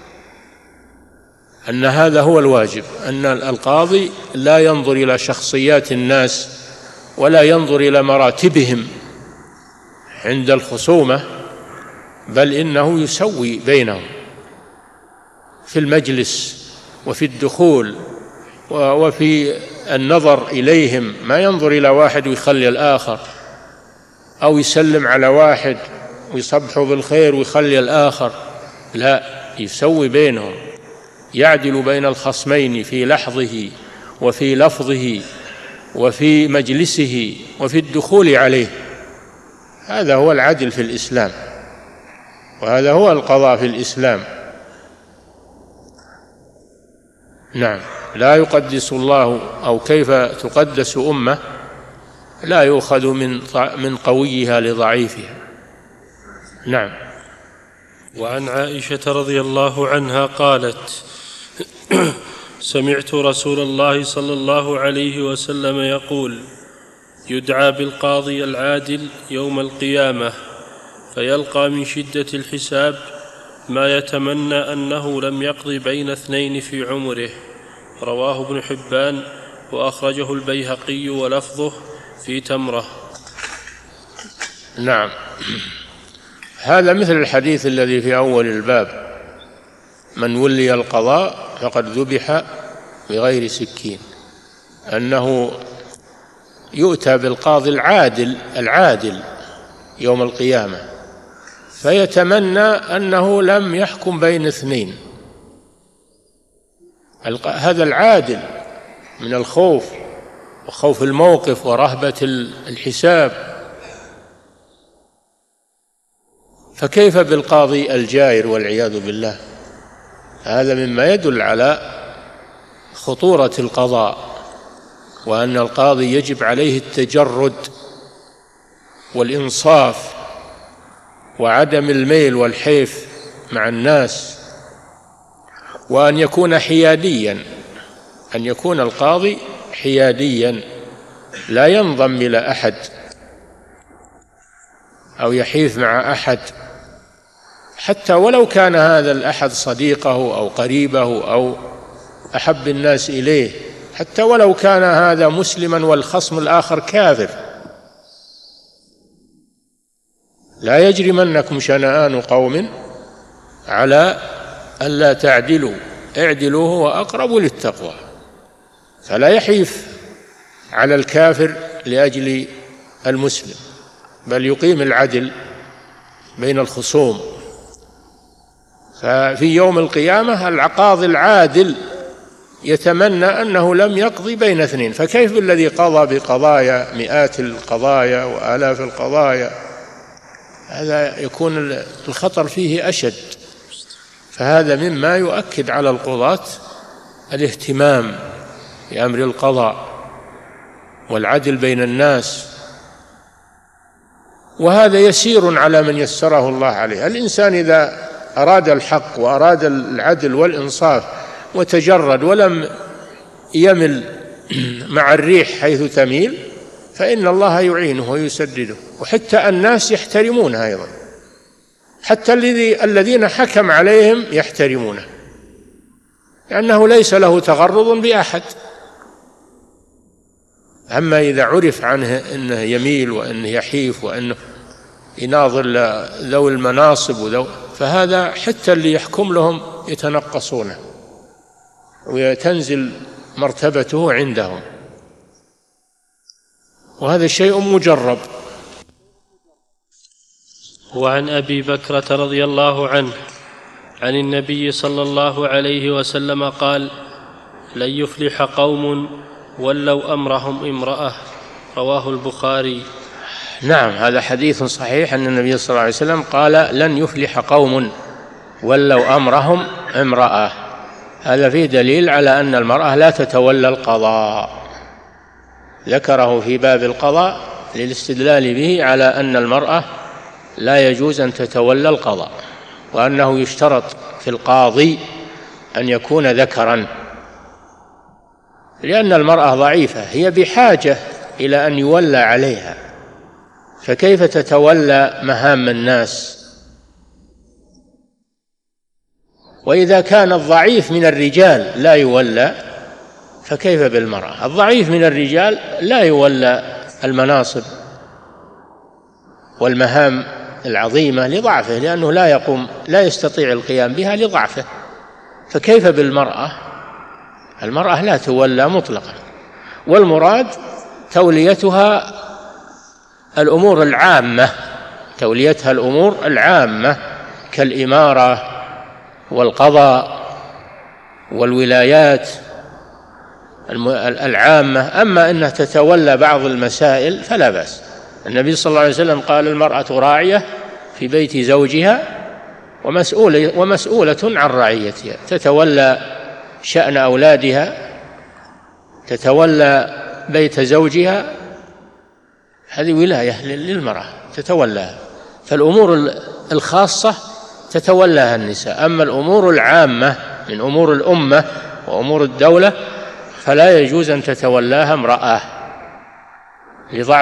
أن هذا هو الواجب، أن القاضي لا ينظر إلى شخصيات الناس ولا ينظر إلى مراتبهم عند الخصومة، بل إنه يسوي بينهم في المجلس وفي الدخول وفي النظر إليهم، ما ينظر إلى واحد ويخلي الآخر، أو يسلم على واحد ويصبحه بالخير ويخلي الآخر، لا، يسوي بينهم، يعدل بين الخصمين في لحظه وفي لفظه وفي مجلسه وفي الدخول عليه. هذا هو العدل في الإسلام، وهذا هو القضاء في الإسلام. نعم، لا يقدس الله، أو كيف تقدس أمة لا يؤخذ من من قويها لضعيفها. نعم. وعن عائشة رضي الله عنها قالت: سمعت رسول الله صلى الله عليه وسلم يقول: يدعى بالقاضي العادل يوم القيامة فيلقى من شدة الحساب ما يتمنى أنه لم يقض بين اثنين في عمره. رواه ابن حبان وأخرجه البيهقي ولفظه في تمرة. نعم، هذا مثل الحديث الذي في أول الباب: من ولي القضاء فقد ذبح بغير سكين، أنه يؤتى بالقاضي العادل العادل يوم القيامة فيتمنى أنه لم يحكم بين اثنين. هذا العادل من الخوف وخوف الموقف ورهبة الحساب، فكيف بالقاضي الجائر والعياذ بالله؟ هذا مما يدل على خطورة القضاء، وأن القاضي يجب عليه التجرد والإنصاف وعدم الميل والحيف مع الناس، وأن يكون حياديا، أن يكون القاضي حياديا لا ينضم إلى أحد أو يحيف مع أحد، حتى ولو كان هذا الأحد صديقه أو قريبه أو أحب الناس إليه، حتى ولو كان هذا مسلما والخصم الآخر كافر. لا يجرمنكم شنآن قوم على ألا تعدلوا اعدلوا هو أقرب للتقوى. فلا يحيف على الكافر لأجل المسلم، بل يقيم العدل بين الخصوم. ففي يوم القيامة القاضي العادل يتمنى أنه لم يقضي بين اثنين، فكيف بالذي قضى بقضايا مئات القضايا وآلاف القضايا؟ هذا يكون الخطر فيه أشد. فهذا مما يؤكد على القضاة الاهتمام بأمر القضاء والعدل بين الناس، وهذا يسير على من يسره الله عليه. الإنسان إذا أراد الحق وأراد العدل والإنصاف وتجرد ولم يمل مع الريح حيث تميل فإن الله يعينه ويسدده، وحتى الناس يحترمونه أيضا، حتى الذين حكم عليهم يحترمونه، لأنه ليس له تغرض بأحد. أما إذا عرف عنه أنه يميل وأنه يحيف وأنه يناظر ذوي المناصب وذو، فهذا حتى اللي يحكم لهم يتنقصونه وتنزل مرتبته عندهم، وهذا شيء مجرب. وعن أبي بكرة رضي الله عنه عن النبي صلى الله عليه وسلم قال: لن يفلح قوم ولوا أمرهم امرأة. رواه البخاري. نعم، هذا حديث صحيح أن النبي صلى الله عليه وسلم قال: لن يفلح قوم ولوا أمرهم امرأة. هذا فيه دليل على أن المرأة لا تتولى القضاء، ذكره في باب القضاء للاستدلال به على أن المرأة لا يجوز أن تتولى القضاء، وأنه يشترط في القاضي أن يكون ذكرا، لأن المرأة ضعيفة هي بحاجة إلى أن يولى عليها، فكيف تتولى مهام الناس؟ وإذا كان الضعيف من الرجال لا يولى فكيف بالمرأة؟ الضعيف من الرجال لا يولى المناصب والمهام العظيمة لضعفه، لأنه لا يقوم لا يستطيع القيام بها لضعفه، فكيف بالمرأة؟ المرأة لا تولى مطلقا، والمراد توليتها الأمور العامة، توليتها الأمور العامة كالإمارة والقضاء والولايات العامة. أما أنها تتولى بعض المسائل فلا بأس. النبي صلى الله عليه وسلم قال: المرأة راعية في بيت زوجها ومسؤولة, ومسؤولة عن رعيتها، تتولى شأن أولادها، تتولى بيت زوجها، هذه ولاية للمرأة تتولاها. فالأمور الخاصة تتولاها النساء، أما الأمور العامة من أمور الأمة وأمور الدولة فلا يجوز أن تتولاها امرأة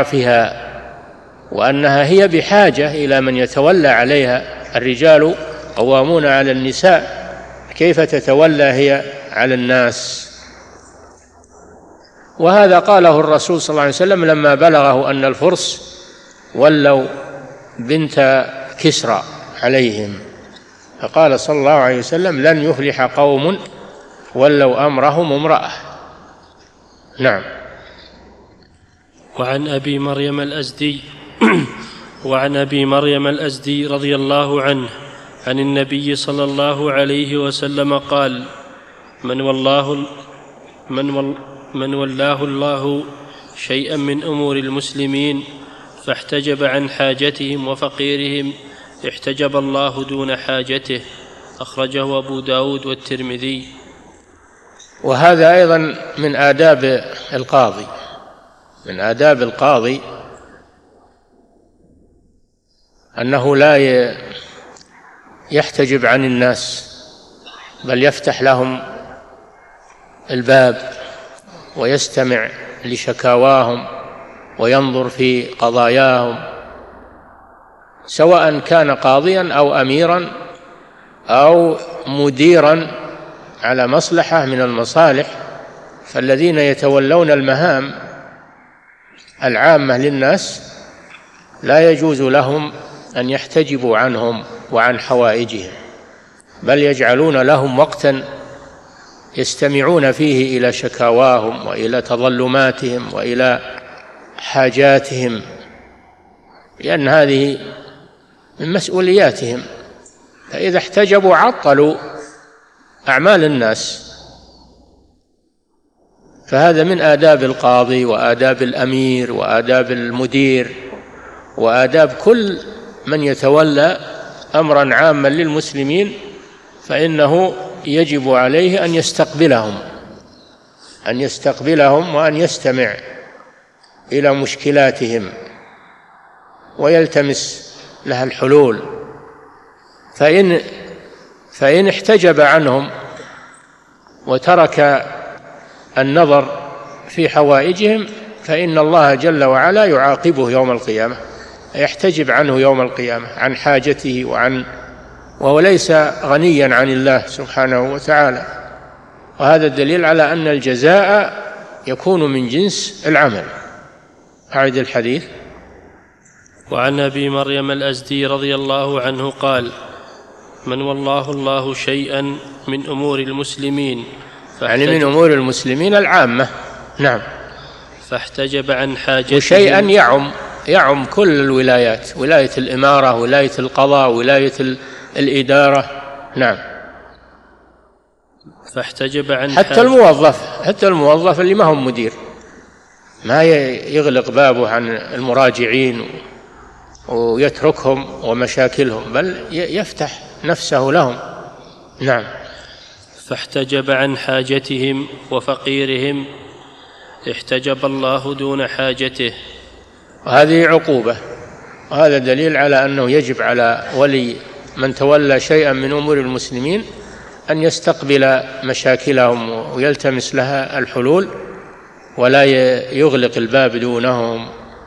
لضعفها، وأنها هي بحاجة إلى من يتولى عليها. الرجال قوامون على النساء، كيف تتولى هي على الناس؟ وهذا قاله الرسول صلى الله عليه وسلم لما بلغه أن الفرس ولوا بنت كسرى عليهم، فقال صلى الله عليه وسلم: لن يفلح قوم ولوا أمرهم امرأة. نعم. وعن أبي مريم الأزدي وعن أبي مريم الأزدي رضي الله عنه عن النبي صلى الله عليه وسلم قال: من والله من, وال من ولاه الله شيئا من أمور المسلمين فاحتجب عن حاجتهم وفقيرهم احتجب الله دون حاجته. أخرجه أبو داود والترمذي. وهذا أيضا من آداب القاضي، من آداب القاضي أنه لا يحتجب عن الناس، بل يفتح لهم الباب ويستمع لشكاواهم وينظر في قضاياهم، سواء كان قاضيا أو أميرا أو مديرا على مصلحة من المصالح. فالذين يتولون المهام العامة للناس لا يجوز لهم أن يحتجبوا عنهم وعن حوائجهم، بل يجعلون لهم وقتا يستمعون فيه إلى شكاواهم وإلى تظلماتهم وإلى حاجاتهم، لأن هذه من مسؤولياتهم. فإذا احتجبوا عطلوا أعمال الناس. فهذا من آداب القاضي وآداب الأمير وآداب المدير وآداب كل من يتولى أمرا عاما للمسلمين، فإنه يجب عليه أن يستقبلهم أن يستقبلهم وأن يستمع إلى مشكلاتهم ويلتمس لها الحلول. فإن فإن احتجب عنهم وترك النظر في حوائجهم فإن الله جل وعلا يعاقبه يوم القيامة، يحتجب عنه يوم القيامة عن حاجته وعن وهو ليس غنيا عن الله سبحانه وتعالى. وهذا الدليل على أن الجزاء يكون من جنس العمل. أعد الحديث. وعن أبي مريم الأزدي رضي الله عنه قال: من والله الله شيئا من أمور المسلمين يعني من أمور المسلمين العامة. نعم. فاحتجب عن حاجته. وشيئا يعم يعم كل الولايات، ولاية الإمارة، ولاية القضاء، ولاية الإدارة. نعم. فاحتجب عن حتى الموظف حتى الموظف اللي ما هو مدير ما يغلق بابه عن المراجعين ويتركهم ومشاكلهم، بل يفتح نفسه لهم. نعم. فاحتجب عن حاجتهم وفقيرهم احتجب الله دون حاجته. وهذه عقوبة، وهذا دليل على أنه يجب على ولي من تولى شيئا من أمور المسلمين أن يستقبل مشاكلهم ويلتمس لها الحلول ولا يغلق الباب دونهم.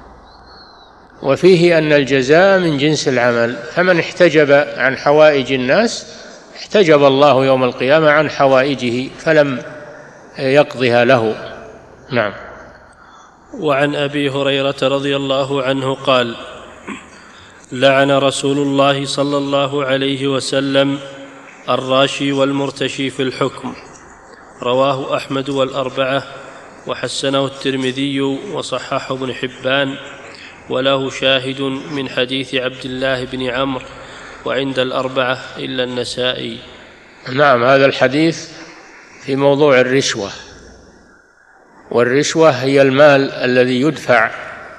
وفيه أن الجزاء من جنس العمل، فمن احتجب عن حوائج الناس احتجب الله يوم القيامة عن حوائجه فلم يقضها له. نعم. وعن أبي هريرة رضي الله عنه قال: لعن رسول الله صلى الله عليه وسلم الراشي والمرتشي في الحكم. رواه أحمد والأربعة وحسنه الترمذي وصححه ابن حبان، وله شاهد من حديث عبد الله بن عمرو وعند الأربعة إلا النسائي. نعم. هذا الحديث في موضوع الرشوة، والرشوة هي المال الذي يدفع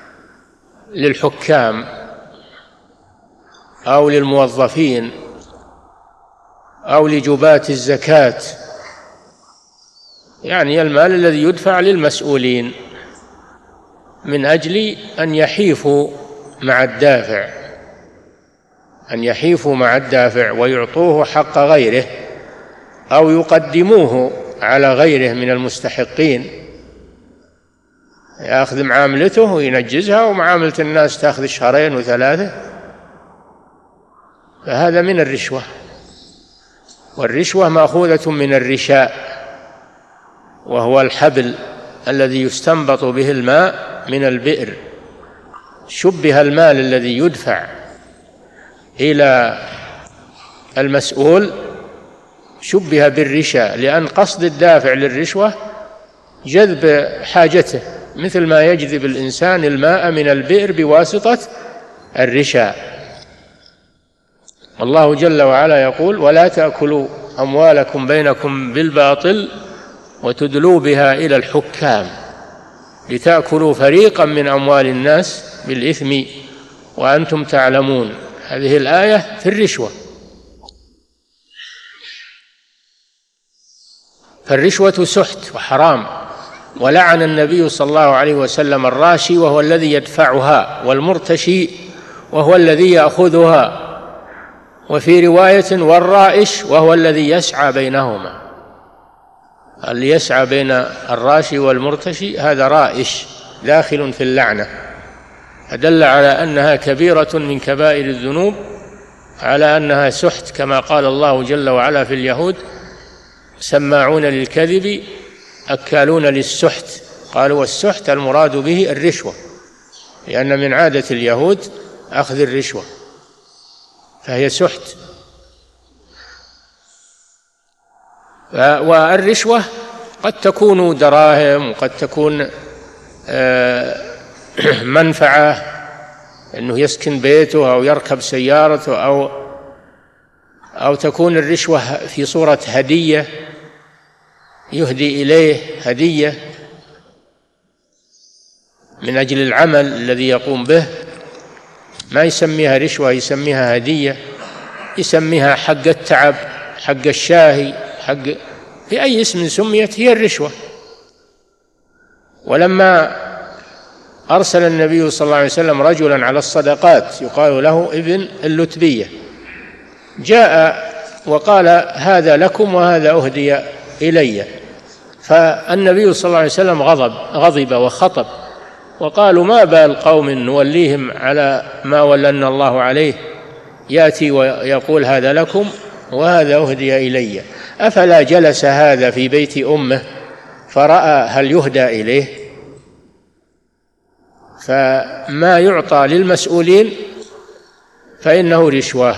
للحكام أو للموظفين أو لجباة الزكاة، يعني المال الذي يدفع للمسؤولين من أجل أن يحيفوا مع الدافع أن يحيفوا مع الدافع ويعطوه حق غيره أو يقدموه على غيره من المستحقين، يأخذ معاملته وينجزها ومعاملة الناس تأخذ شهرين وثلاثة، فهذا من الرشوة. والرشوة مأخوذة من الرشاء، وهو الحبل الذي يستنبط به الماء من البئر. شبه المال الذي يدفع إلى المسؤول شبه بالرشاء، لأن قصد الدافع للرشوة جذب حاجته، مثل ما يجذب الإنسان الماء من البئر بواسطة الرشاء. الله جل وعلا يقول: ولا تأكلوا أموالكم بينكم بالباطل وتدلوا بها إلى الحكام لتأكلوا فريقا من أموال الناس بالإثم وأنتم تعلمون. هذه الآية في الرشوة. فالرشوة سحت وحرام، ولعن النبي صلى الله عليه وسلم الراشي وهو الذي يدفعها، والمرتشي وهو الذي يأخذها، وفي رواية والرائش وهو الذي يسعى بينهما. اللي يسعى بين الراشي والمرتشي هذا رائش داخل في اللعنة، فدل على أنها كبيرة من كبائر الذنوب، على أنها سحت، كما قال الله جل وعلا في اليهود: سماعون للكذب أكالون للسحت. قالوا والسحت المراد به الرشوة، لأن من عادة اليهود أخذ الرشوة، فهي سحت. والرشوة قد تكون دراهم، وقد تكون منفعة، أنه يسكن بيته أو يركب سيارته، أو أو تكون الرشوة في صورة هدية، يهدي إليه هدية من أجل العمل الذي يقوم به، ما يسميها رشوة، يسميها هدية، يسميها حق التعب، حق الشاهي، حق بأي اسم سميت هي الرشوة. ولما أرسل النبي صلى الله عليه وسلم رجلا على الصدقات يقال له ابن اللتبية، جاء وقال: هذا لكم وهذا أهدي إلي. فالنبي صلى الله عليه وسلم غضب غضب وخطب، وقالوا: ما بال قوم نوليهم على ما ولنا الله عليه، يأتي ويقول هذا لكم وهذا أهدي إلي. أفلا جلس هذا في بيت أمه فرأى هل يهدى إليه؟ فما يعطى للمسؤولين فإنه رشوة،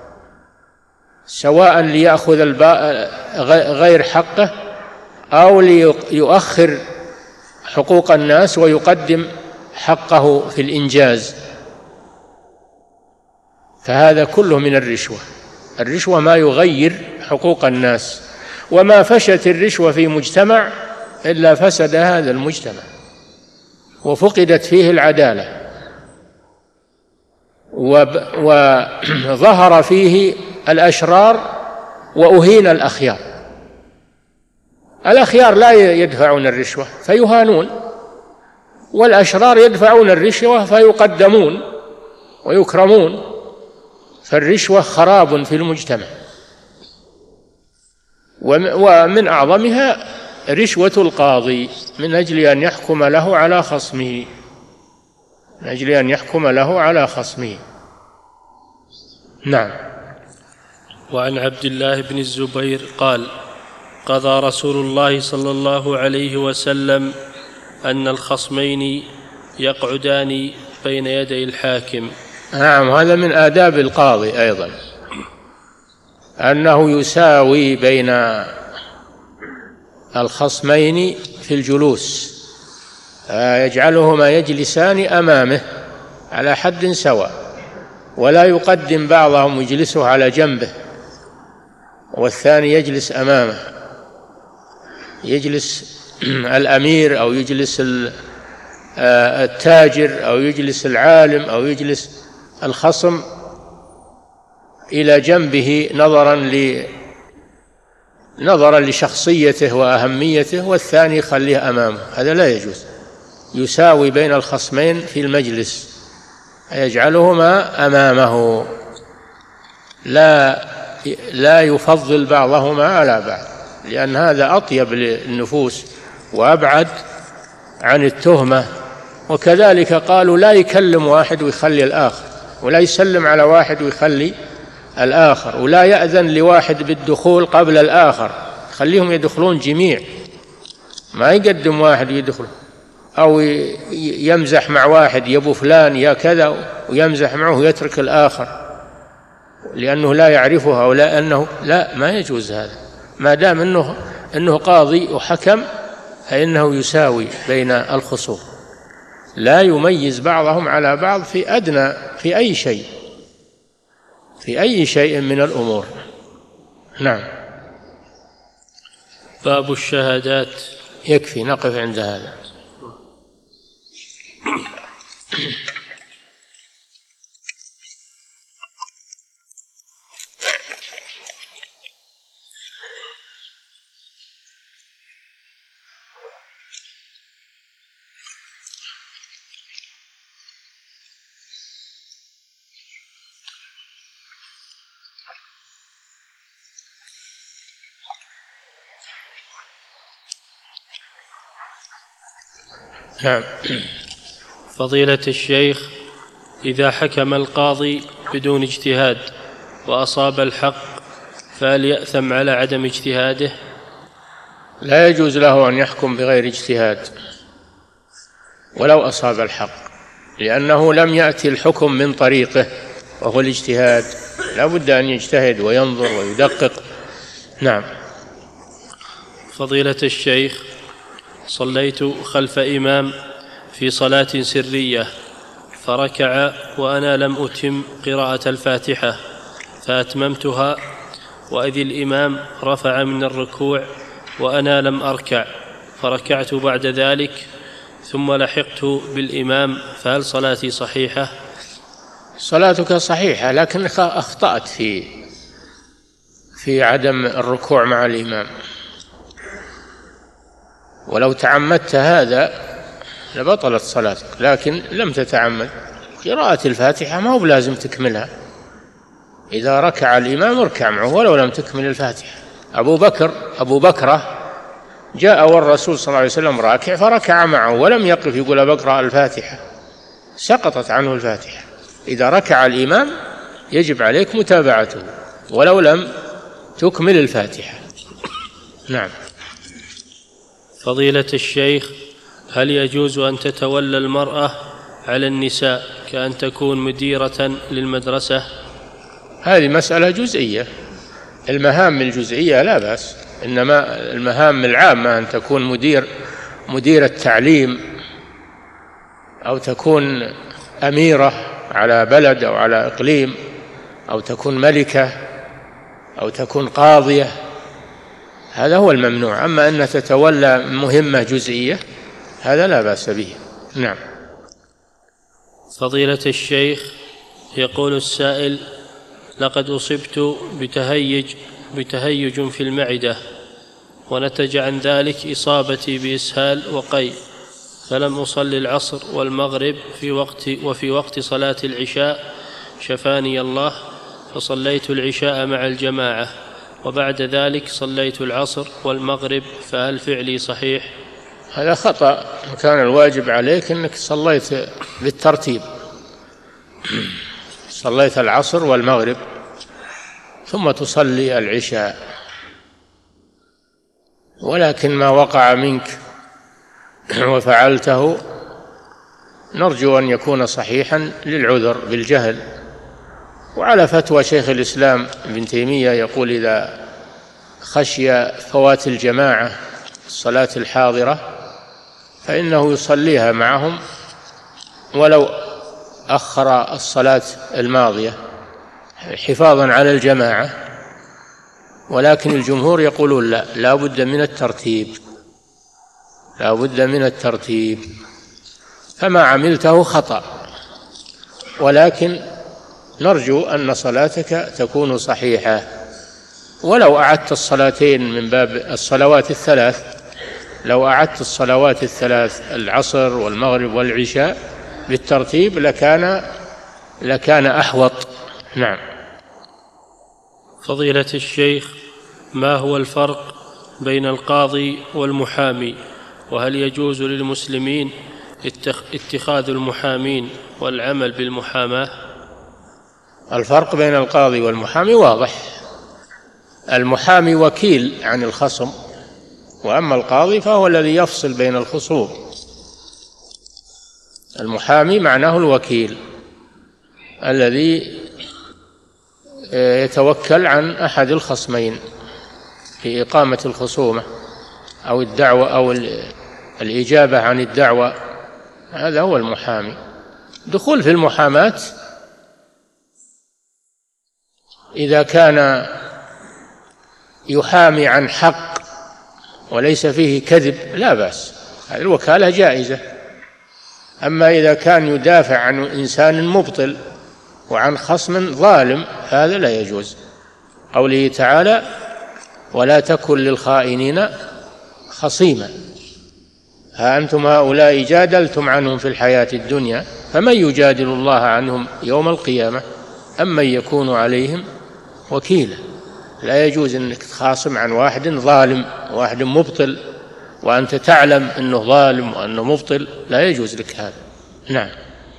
سواء ليأخذ غير حقه أو ليؤخر حقوق الناس ويقدم حقه في الإنجاز، فهذا كله من الرشوة. الرشوة ما يغير حقوق الناس، وما فشت الرشوة في مجتمع إلا فسد هذا المجتمع وفقدت فيه العدالة، وظهر فيه الأشرار وأهين الأخيار. الأخيار لا يدفعون الرشوة فيهانون، والأشرار يدفعون الرشوة فيقدمون ويكرمون. فالرشوة خراب في المجتمع، ومن أعظمها رشوة القاضي من أجل أن يحكم له على خصمه من أجل أن يحكم له على خصمه. نعم. وعن عبد الله بن الزبير قال: قضى رسول الله صلى الله عليه وسلم أن الخصمين يقعدان بين يدي الحاكم. نعم، هذا من آداب القاضي أيضا، أنه يساوي بين الخصمين في الجلوس، يجعلهما يجلسان أمامه على حد سواء، ولا يقدم بعضهم يجلسه على جنبه والثاني يجلس أمامه، يجلس الأمير أو يجلس التاجر أو يجلس العالم أو يجلس الخصم إلى جنبه نظرا ل نظرا لشخصيته وأهميته، والثاني يخليه أمامه. هذا لا يجوز. يساوي بين الخصمين في المجلس، يجعلهما أمامه، لا لا يفضل بعضهما على بعض، لأن هذا أطيب للنفوس وأبعد عن التهمة. وكذلك قالوا لا يكلم واحد ويخلي الآخر، ولا يسلم على واحد ويخلي الآخر، ولا يأذن لواحد بالدخول قبل الآخر، خليهم يدخلون جميع، ما يقدم واحد يدخل، أو يمزح مع واحد يا أبو فلان يا كذا ويمزح معه ويترك الآخر لأنه لا يعرفها ولا أنه لا، ما يجوز هذا. ما دام أنه أنه قاضي وحكم فإنه يساوي بين الخصوم، لا يميز بعضهم على بعض في أدنى في أي شيء في أي شيء من الأمور. نعم. باب الشهادات. يكفي نقف عند هذا. نعم. فضيلة الشيخ، إذا حكم القاضي بدون اجتهاد وأصاب الحق فهل يأثم على عدم اجتهاده؟ لا يجوز له أن يحكم بغير اجتهاد ولو أصاب الحق، لأنه لم يأتي الحكم من طريقه وهو الاجتهاد، لا بد أن يجتهد وينظر ويدقق. نعم. فضيلة الشيخ، صليت خلف إمام في صلاة سرية فركع وأنا لم أتم قراءة الفاتحة فأتممتها، وإذ الإمام رفع من الركوع وأنا لم أركع فركعت بعد ذلك ثم لحقت بالإمام، فهل صلاتي صحيحة؟ صلاتك صحيحة، لكنك أخطأت في في عدم الركوع مع الإمام، ولو تعمدت هذا لبطلت صلاتك، لكن لم تتعمد. قراءة الفاتحة ما هو بلازم تكملها، إذا ركع الإمام اركع معه ولو لم تكمل الفاتحة. أبو بكر أبو بكرة جاء والرسول صلى الله عليه وسلم راكع فركع معه ولم يقف يقول بقرأ الفاتحة، سقطت عنه الفاتحة. إذا ركع الإمام يجب عليك متابعته ولو لم تكمل الفاتحة. نعم. فضيلة الشيخ، هل يجوز أن تتولى المرأة على النساء كأن تكون مديرة للمدرسة؟ هذه مسألة جزئية، المهام الجزئية لا بأس، إنما المهام العامة أن تكون مدير مدير التعليم، أو تكون أميرة على بلد أو على إقليم، أو تكون ملكة، أو تكون قاضية، هذا هو الممنوع. أما أن تتولى مهمة جزئية هذا لا بأس به. نعم. فضيلة الشيخ، يقول السائل: لقد أصبت بتهيج بتهيج في المعدة، ونتج عن ذلك إصابتي بإسهال وقيء، فلم أصلي العصر والمغرب في وقت وفي وقت صلاة العشاء شفاني الله، فصليت العشاء مع الجماعة، وبعد ذلك صليت العصر والمغرب، فهل فعلي صحيح؟ هذا خطأ، كان الواجب عليك أنك صليت بالترتيب، صليت العصر والمغرب ثم تصلي العشاء، ولكن ما وقع منك وفعلته نرجو أن يكون صحيحا للعذر بالجهل. وعلى فتوى شيخ الإسلام ابن تيمية يقول: إذا خشي فوات الجماعة الصلاة الحاضرة فإنه يصليها معهم ولو أخر الصلاة الماضية حفاظا على الجماعة. ولكن الجمهور يقولون لا، لا بد من الترتيب، لا بد من الترتيب، فما عملته خطأ، ولكن نرجو أن صلاتك تكون صحيحة. ولو أعدت الصلاتين من باب الصلوات الثلاث، لو أعدت الصلوات الثلاث العصر والمغرب والعشاء بالترتيب لكان لكان أحوط. نعم. فضيلة الشيخ، ما هو الفرق بين القاضي والمحامي؟ وهل يجوز للمسلمين اتخاذ المحامين والعمل بالمحاماة؟ الفرق بين القاضي والمحامي واضح. المحامي وكيل عن الخصم، وأما القاضي فهو الذي يفصل بين الخصوم. المحامي معناه الوكيل الذي يتوكل عن أحد الخصمين في إقامة الخصومة أو الدعوة أو الإجابة عن الدعوة، هذا هو المحامي. دخول في المحاماة إذا كان يحامي عن حق وليس فيه كذب لا بأس، الوكالة جائزة. أما إذا كان يدافع عن إنسان مبطل وعن خصم ظالم هذا لا يجوز. قوله تعالى: ولا تكن للخائنين خصيما. ها أنتم هؤلاء جادلتم عنهم في الحياة الدنيا فمن يجادل الله عنهم يوم القيامة أم من يكون عليهم وكيلا. لا يجوز أنك تخاصم عن واحد ظالم واحد مبطل وأنت تعلم أنه ظالم وأنه مبطل، لا يجوز لك هذا. نعم.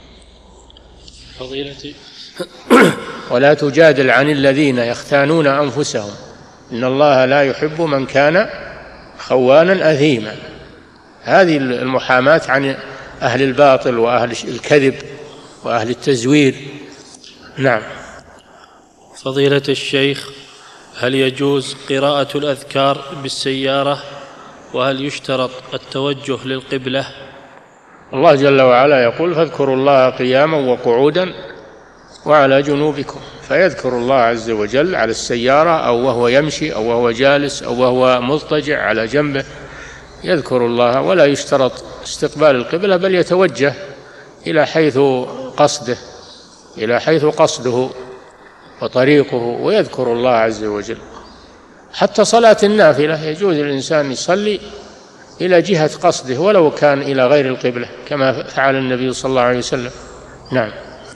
فضيلتي ولا تجادل عن الذين يختانون أنفسهم إن الله لا يحب من كان خوانا أثيما. هذه المحاماة عن أهل الباطل وأهل الكذب وأهل التزوير. نعم. فضيلة الشيخ، هل يجوز قراءة الأذكار بالسيارة؟ وهل يشترط التوجه للقبلة؟ الله جل وعلا يقول: فاذكروا الله قياما وقعودا وعلى جنوبكم. فيذكر الله عز وجل على السيارة أو وهو يمشي أو وهو جالس أو وهو مضطجع على جنبه، يذكر الله ولا يشترط استقبال القبلة، بل يتوجه إلى حيث قصده إلى حيث قصده وطريقه ويذكر الله عز وجل. حتى صلاة النافلة يجوز الإنسان يصلي إلى جهة قصده ولو كان إلى غير القبلة كما فعل النبي صلى الله عليه وسلم. نعم.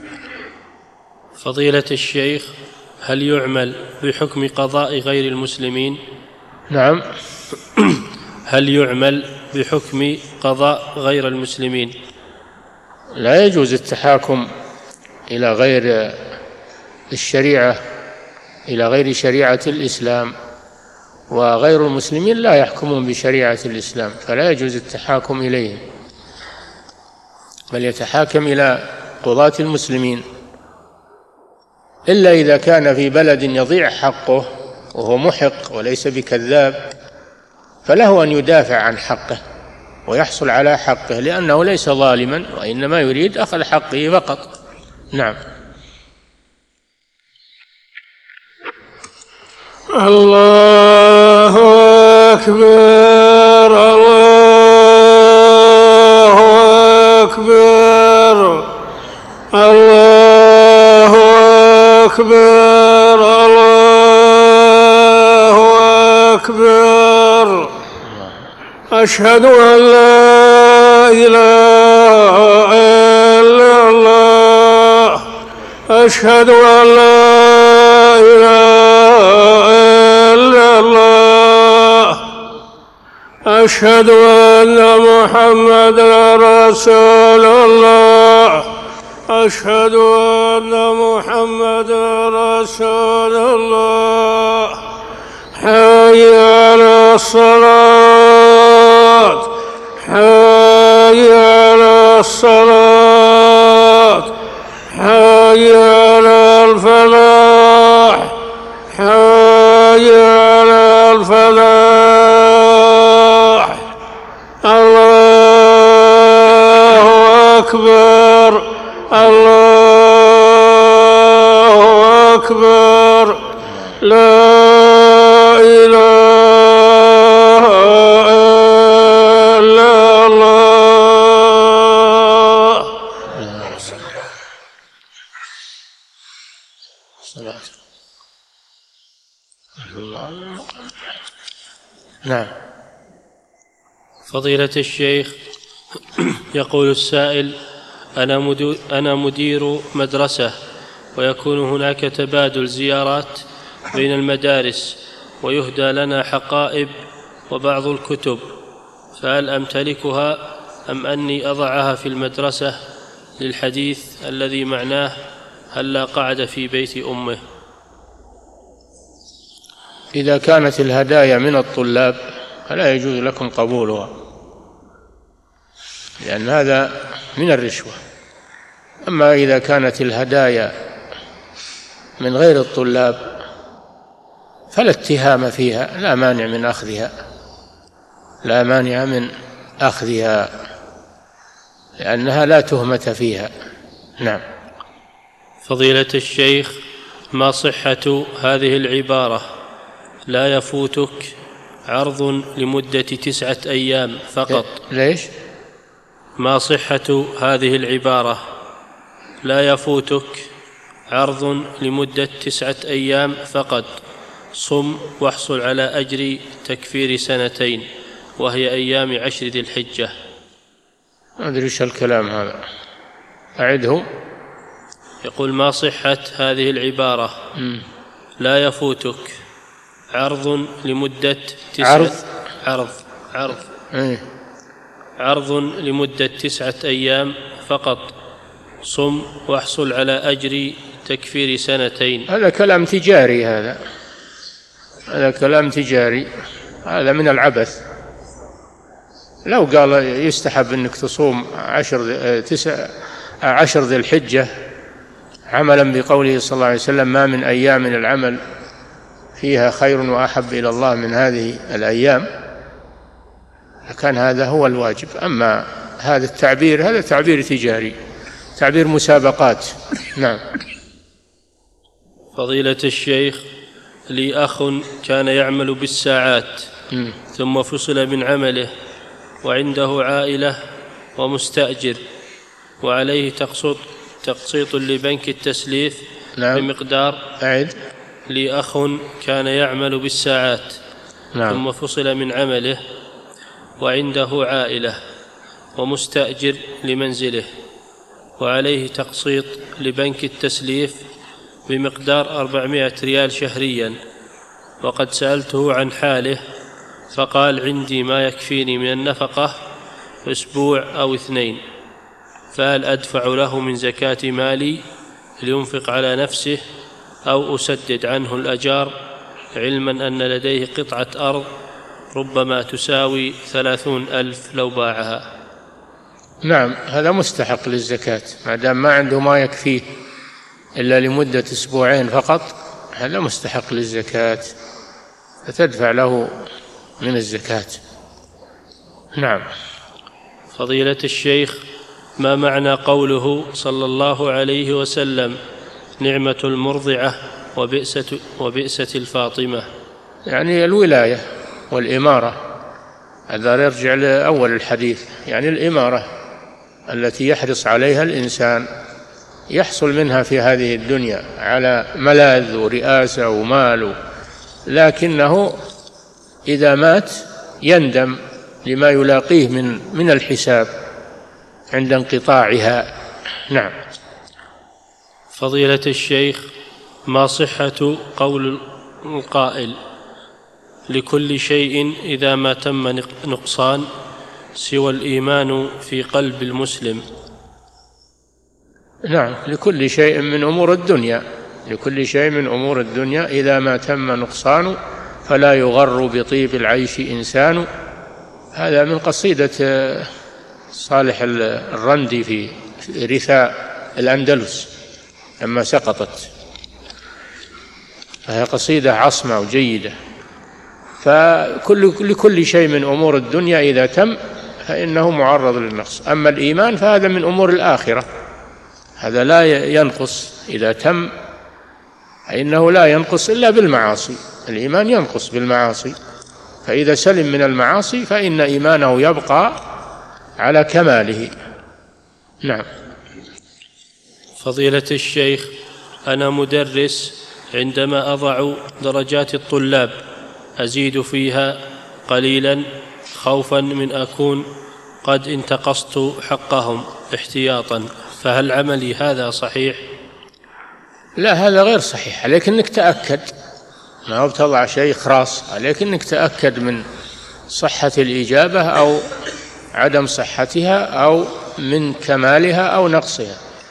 فضيلة الشيخ، هل يعمل بحكم قضاء غير المسلمين؟ نعم. هل يعمل بحكم قضاء غير المسلمين؟ لا يجوز التحاكم إلى غير الشريعة إلى غير شريعة الإسلام، وغير المسلمين لا يحكمون بشريعة الإسلام، فلا يجوز التحاكم إليهم، بل يتحاكم إلى قضاة المسلمين، إلا إذا كان في بلد يضيع حقه وهو محق وليس بكذاب، فله أن يدافع عن حقه ويحصل على حقه، لأنه ليس ظالما وإنما يريد أخذ حقه فقط. نعم. الله أكبر الله أكبر الله أكبر الله أكبر. أشهد أن لا إله إلا الله أشهد أن لا إله إلا الله أشهد أن محمدا رسول الله أشهد أن محمدا رسول الله. حي على الصلاة حي على الصلاة حي على الفلاح حي على الفلاح. الله أكبر الله أكبر. لا إله إلا الله. نعم. فضيلة الشيخ، يقول السائل: أنا أنا مدير مدرسة، ويكون هناك تبادل زيارات بين المدارس، ويهدى لنا حقائب وبعض الكتب، فهل أمتلكها أم أني أضعها في المدرسة للحديث الذي معناه: هلا قعد في بيت أمه؟ إذا كانت الهدايا من الطلاب فلا يجوز لكم قبولها، لأن هذا من الرشوة. أما إذا كانت الهدايا من غير الطلاب فلا اتهام فيها، لا مانع من أخذها، لا مانع من أخذها لأنها لا تهمة فيها. نعم. فضيلة الشيخ، ما صحة هذه العبارة: لا يفوتك عرض لمدة تسعة أيام فقط؟ ليش؟ ما صحة هذه العبارة: لا يفوتك عرض لمدة تسعة أيام فقط، صم واحصل على أجر تكفير سنتين، وهي أيام عشر ذي الحجة؟ ما أدري إيش الكلام هذا، أعده. يقول: ما صحة هذه العبارة: م. لا يفوتك عرض لمدة تسعة عرض عرض عرض ايه؟ عرض لمدة تسعة أيام فقط، صم واحصل على أجر تكفير سنتين. هذا كلام تجاري، هذا هذا كلام تجاري، هذا من العبث. لو قال يستحب أنك تصوم عشر تسع عشر ذي الحجة عملا بقوله صلى الله عليه وسلم: ما من أيام العمل فيها خير وأحب إلى الله من هذه الأيام، كان هذا هو الواجب. أما هذا التعبير هذا تعبير تجاري، تعبير مسابقات. نعم. فضيلة الشيخ، لي أخ كان يعمل بالساعات م. ثم فصل من عمله وعنده عائلة ومستأجر، وعليه تقسيط تقسيط لبنك التسليف. نعم. بمقدار أعد. لي أخ كان يعمل بالساعات نعم. ثم فصل من عمله وعنده عائلة ومستأجر لمنزله، وعليه تقسيط لبنك التسليف بمقدار أربعمائة ريال شهريا، وقد سألته عن حاله فقال: عندي ما يكفيني من النفقة أسبوع أو اثنين، فهل أدفع له من زكاة مالي لينفق على نفسه أو أسدد عنه الأجار، علما أن لديه قطعة أرض ربما تساوي ثلاثون ألف لو باعها؟ نعم، هذا مستحق للزكاة ما دام ما عنده ما يكفيه إلا لمدة أسبوعين فقط، هذا مستحق للزكاة فتدفع له من الزكاة. نعم. فضيلة الشيخ، ما معنى قوله صلى الله عليه وسلم: نعمة المرضعة وبئسة, وبئسة الفاطمة؟ يعني الولاية والإمارة، هذا يرجع لأول الحديث، يعني الإمارة التي يحرص عليها الإنسان يحصل منها في هذه الدنيا على ملاذ ورئاسة ومال، لكنه إذا مات يندم لما يلاقيه من من الحساب عند انقطاعها. نعم. فضيلة الشيخ، ما صحة قول القائل: لكل شيء إذا ما تم نقصان سوى الإيمان في قلب المسلم؟ نعم، لكل شيء من أمور الدنيا، لكل شيء من أمور الدنيا إذا ما تم نقصان فلا يغر بطيب العيش إنسان. هذا من قصيدة صالح الرندي في رثاء الأندلس لما سقطت، فهي قصيدة عصمة وجيدة. فكل لكل شيء من أمور الدنيا إذا تم فإنه معرض للنقص. أما الإيمان فهذا من أمور الآخرة، هذا لا ينقص إذا تم، فإنه لا ينقص إلا بالمعاصي، الإيمان ينقص بالمعاصي، فإذا سلم من المعاصي فإن إيمانه يبقى على كماله. نعم. فضيلة الشيخ، أنا مدرس، عندما أضع درجات الطلاب أزيد فيها قليلا خوفا من أكون قد انتقصت حقهم احتياطا، فهل عملي هذا صحيح؟ لا، هذا غير صحيح، عليك أنك تأكد، ما هو بتضع شيء خراص، عليك أنك تأكد من صحة الإجابة أو عدم صحتها أو من كمالها أو نقصها.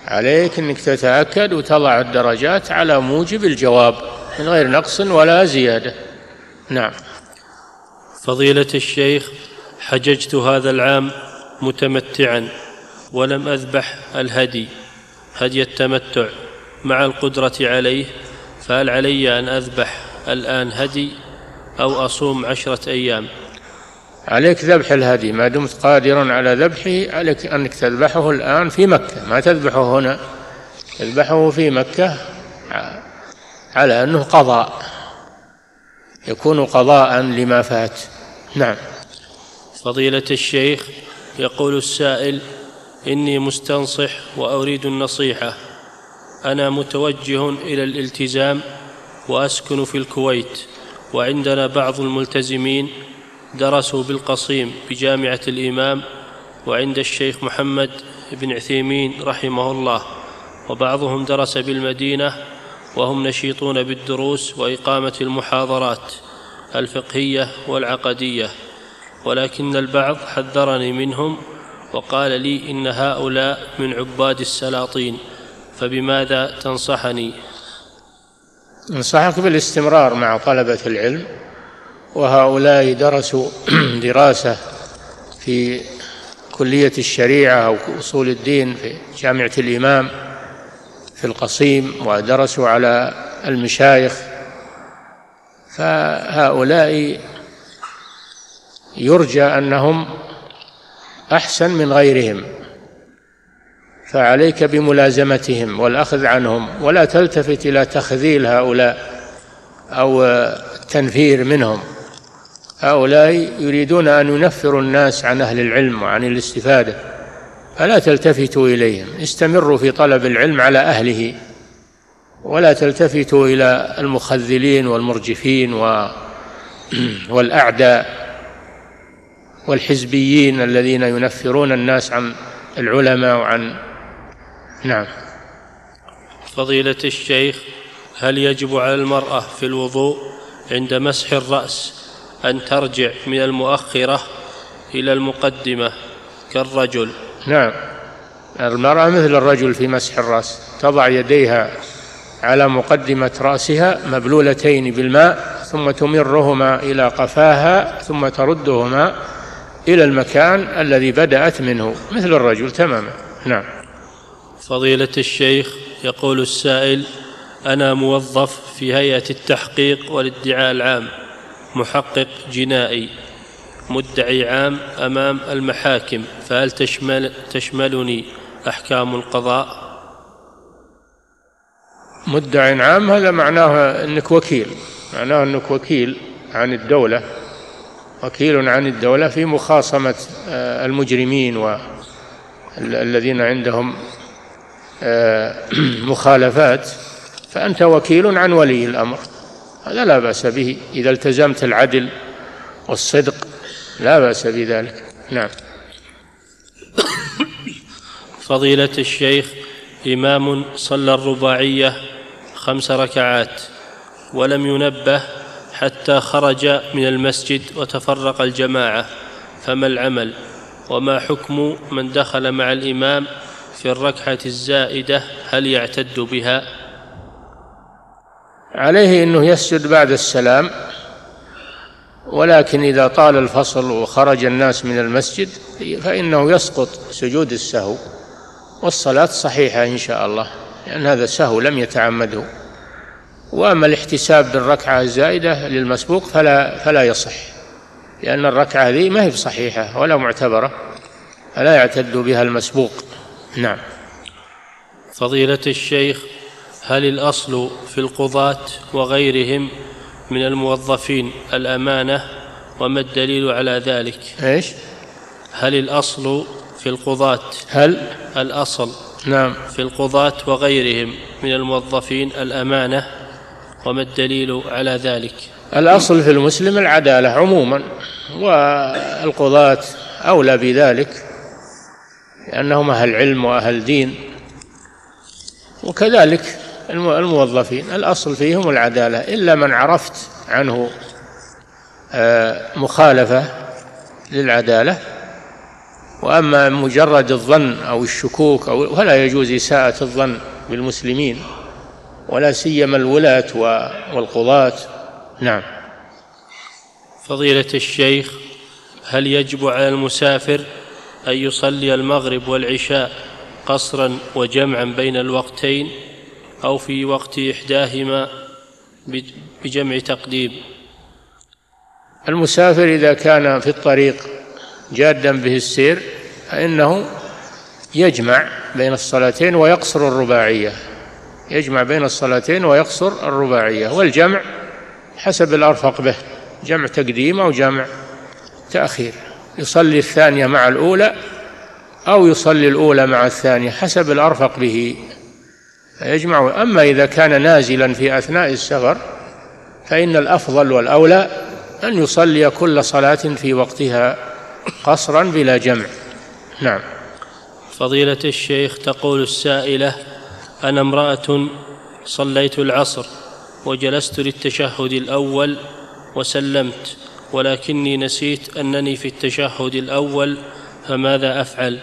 عليك أنك تتأكد وتضع الدرجات على موجب الجواب من غير نقص ولا زيادة. نعم. فضيلة الشيخ، حججت هذا العام متمتعا ولم أذبح الهدي هدي التمتع مع القدرة عليه، فهل علي أن أذبح الآن هدي أو أصوم عشرة أيام؟ عليك ذبح الهدي ما دمت قادرا على ذبحه، عليك أنك تذبحه الآن في مكة، ما تذبحه هنا، تذبحه في مكة على أنه قضاء، يكون قضاء لما فات. نعم. فضيلة الشيخ، يقول السائل: إني مستنصح وأريد النصيحة، أنا متوجه إلى الالتزام وأسكن في الكويت، وعندنا بعض الملتزمين درسوا بالقصيم بجامعة الإمام وعند الشيخ محمد بن عثيمين رحمه الله، وبعضهم درس بالمدينة وهم نشيطون بالدروس وإقامة المحاضرات الفقهية والعقدية، ولكن البعض حذرني منهم وقال لي إن هؤلاء من عباد السلاطين، فبماذا تنصحني؟ انصحك بالاستمرار مع طلبة العلم، وهؤلاء درسوا دراسة في كلية الشريعة أو أصول الدين في جامعة الإمام في القصيم، ودرسوا على المشايخ، فهؤلاء يرجى أنهم أحسن من غيرهم، فعليك بملازمتهم والأخذ عنهم، ولا تلتفت إلى تخذيل هؤلاء أو التنفير منهم. هؤلاء يريدون أن ينفروا الناس عن أهل العلم وعن الاستفادة، فلا تلتفتوا إليهم، استمروا في طلب العلم على أهله، ولا تلتفتوا إلى المخذلين والمرجفين والأعداء والحزبيين الذين ينفرون الناس عن العلماء وعن. نعم. فضيلة الشيخ، هل يجب على المرأة في الوضوء عند مسح الرأس أن ترجع من المؤخرة إلى المقدمة كالرجل؟ نعم، المرأة مثل الرجل في مسح الرأس، تضع يديها على مقدمة رأسها مبلولتين بالماء، ثم تمرهما إلى قفاها، ثم تردهما إلى المكان الذي بدأت منه مثل الرجل تماما. نعم. فضيلة الشيخ، يقول السائل: أنا موظف في هيئة التحقيق والادعاء العام، محقق جنائي، مدعي عام أمام المحاكم، فهل تشمل تشملني أحكام القضاء؟ مدعي عام هذا معناه أنك وكيل، معناه أنك وكيل عن الدولة، وكيل عن الدولة في مخاصمة المجرمين والذين عندهم مخالفات، فأنت وكيل عن ولي الأمر، هذا لا بأس به إذا التزمت العدل والصدق، لا بأس بذلك. نعم. فضيلة الشيخ، إمام صلى الرباعية خمس ركعات ولم ينبه حتى خرج من المسجد وتفرق الجماعة، فما العمل؟ وما حكم من دخل مع الإمام في الركعة الزائدة، هل يعتد بها؟ عليه أنه يسجد بعد السلام، ولكن إذا طال الفصل وخرج الناس من المسجد فإنه يسقط سجود السهو، والصلاة صحيحة إن شاء الله، لأن هذا سهو لم يتعمده. وأما الاحتساب بالركعة الزائدة للمسبوق فلا, فلا يصح، لأن الركعة ذي ما هي صحيحة ولا معتبرة، فلا يعتد بها المسبوق. نعم. فضيلة الشيخ، هل الأصل في القضاة وغيرهم من الموظفين الأمانة، وما الدليل على ذلك؟ إيش؟ هل الأصل في القضاة هل الأصل نعم في القضاة وغيرهم من الموظفين الأمانة، وما الدليل على ذلك؟ الأصل في المسلم العدالة عموما، والقضاة أولى بذلك لأنهم أهل علم وأهل دين، وكذلك الموظفين الأصل فيهم العدالة، إلا من عرفت عنه مخالفة للعدالة وأما مجرد الظن أو الشكوك أو فلا يجوز إساءة الظن بالمسلمين، ولا سيما الولاة والقضاة. نعم. فضيلة الشيخ، هل يجب على المسافر أن يصلي المغرب والعشاء قصرا وجمعا بين الوقتين، أو في وقت إحداهما بجمع تقديم؟ المسافر إذا كان في الطريق جادا به السير فإنه يجمع بين الصلاتين ويقصر الرباعية، يجمع بين الصلاتين ويقصر الرباعية، والجمع حسب الأرفق به، جمع تقديم أو جمع تأخير، يصلي الثانية مع الأولى أو يصلي الأولى مع الثانية حسب الأرفق به، يجمع. أما إذا كان نازلا في أثناء السفر فإن الأفضل والأولى أن يصلي كل صلاة في وقتها قصرا بلا جمع. نعم. فضيلة الشيخ، تقول السائلة: أنا امرأة صليت العصر وجلست للتشهد الأول وسلمت، ولكني نسيت أنني في التشهد الأول، فماذا أفعل؟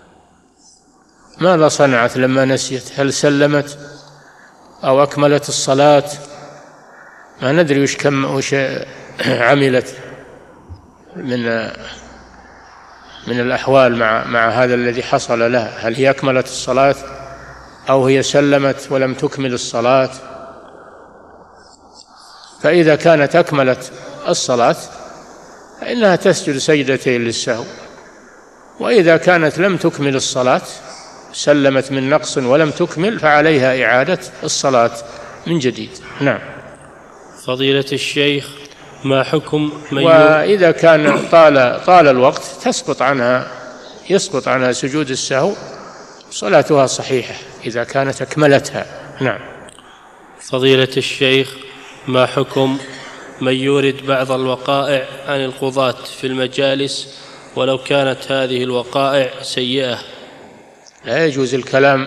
ماذا صنعت لما نسيت؟ هل سلمت أو أكملت الصلاة؟ ما ندري وش كم وش عملت من من الأحوال مع مع هذا الذي حصل لها، هل هي أكملت الصلاة أو هي سلمت ولم تكمل الصلاة؟ فإذا كانت أكملت الصلاة فإنها تسجد سجدتين للسهو، وإذا كانت لم تكمل الصلاة سلمت من نقص ولم تكمل فعليها إعادة الصلاة من جديد. نعم. فضيلة الشيخ، ما حكم من وإذا كان طال طال الوقت تسقط عنها يسقط عنها سجود السهو، صلاتها صحيحة إذا كانت أكملتها. نعم. فضيلة الشيخ، ما حكم من يورد بعض الوقائع عن القضاة في المجالس ولو كانت هذه الوقائع سيئة؟ لا يجوز الكلام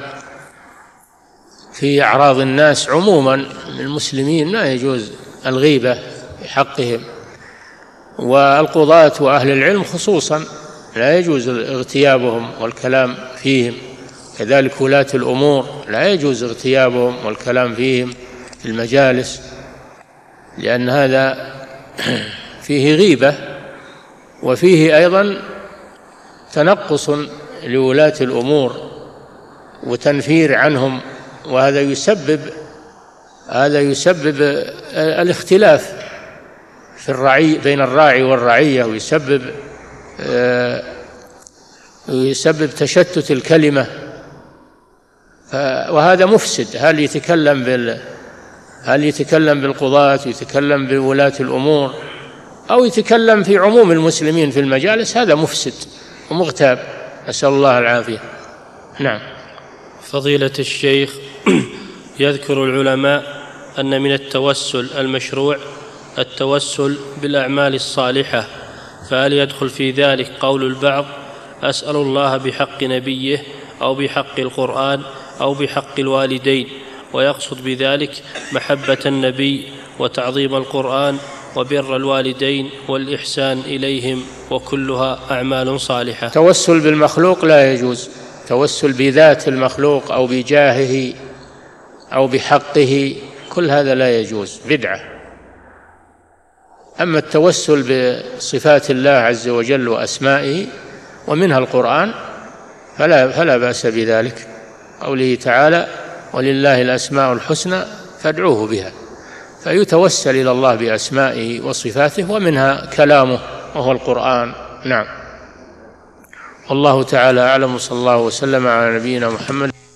في أعراض الناس عموما من المسلمين، لا يجوز الغيبة بحقهم، والقضاة وأهل العلم خصوصا لا يجوز اغتيابهم والكلام فيهم، كذلك ولاة الأمور لا يجوز اغتيابهم والكلام فيهم في المجالس، لأن هذا فيه غيبة وفيه أيضا تنقص لولاة الأمور وتنفير عنهم، وهذا يسبب هذا يسبب الاختلاف في الرعي بين الراعي والرعية، ويسبب ويسبب تشتت الكلمة، وهذا مفسد. هل يتكلم بال هل يتكلم بالقضاة ويتكلم بولاة الأمور أو يتكلم في عموم المسلمين في المجالس، هذا مفسد ومغتاب، نسأل الله العافية. نعم. فضيلة الشيخ، يذكر العلماء أن من التوسل المشروع التوسل بالأعمال الصالحة، فهل يدخل في ذلك قول البعض: أسأل الله بحق نبيه أو بحق القرآن أو بحق الوالدين، ويقصد بذلك محبة النبي وتعظيم القرآن وبر الوالدين والإحسان إليهم، وكلها أعمال صالحة؟ توسل بالمخلوق لا يجوز، توسل بذات المخلوق أو بجاهه أو بحقه كل هذا لا يجوز، بدعة. أما التوسل بصفات الله عز وجل وأسمائه ومنها القرآن فلا, فلا بأس بذلك، قوله تعالى: ولله الأسماء الحسنى فادعوه بها، فيتوسل إلى الله بأسمائه وصفاته ومنها كلامه وهو القرآن. نعم. والله تعالى أعلم، صلى الله وسلم على نبينا محمد.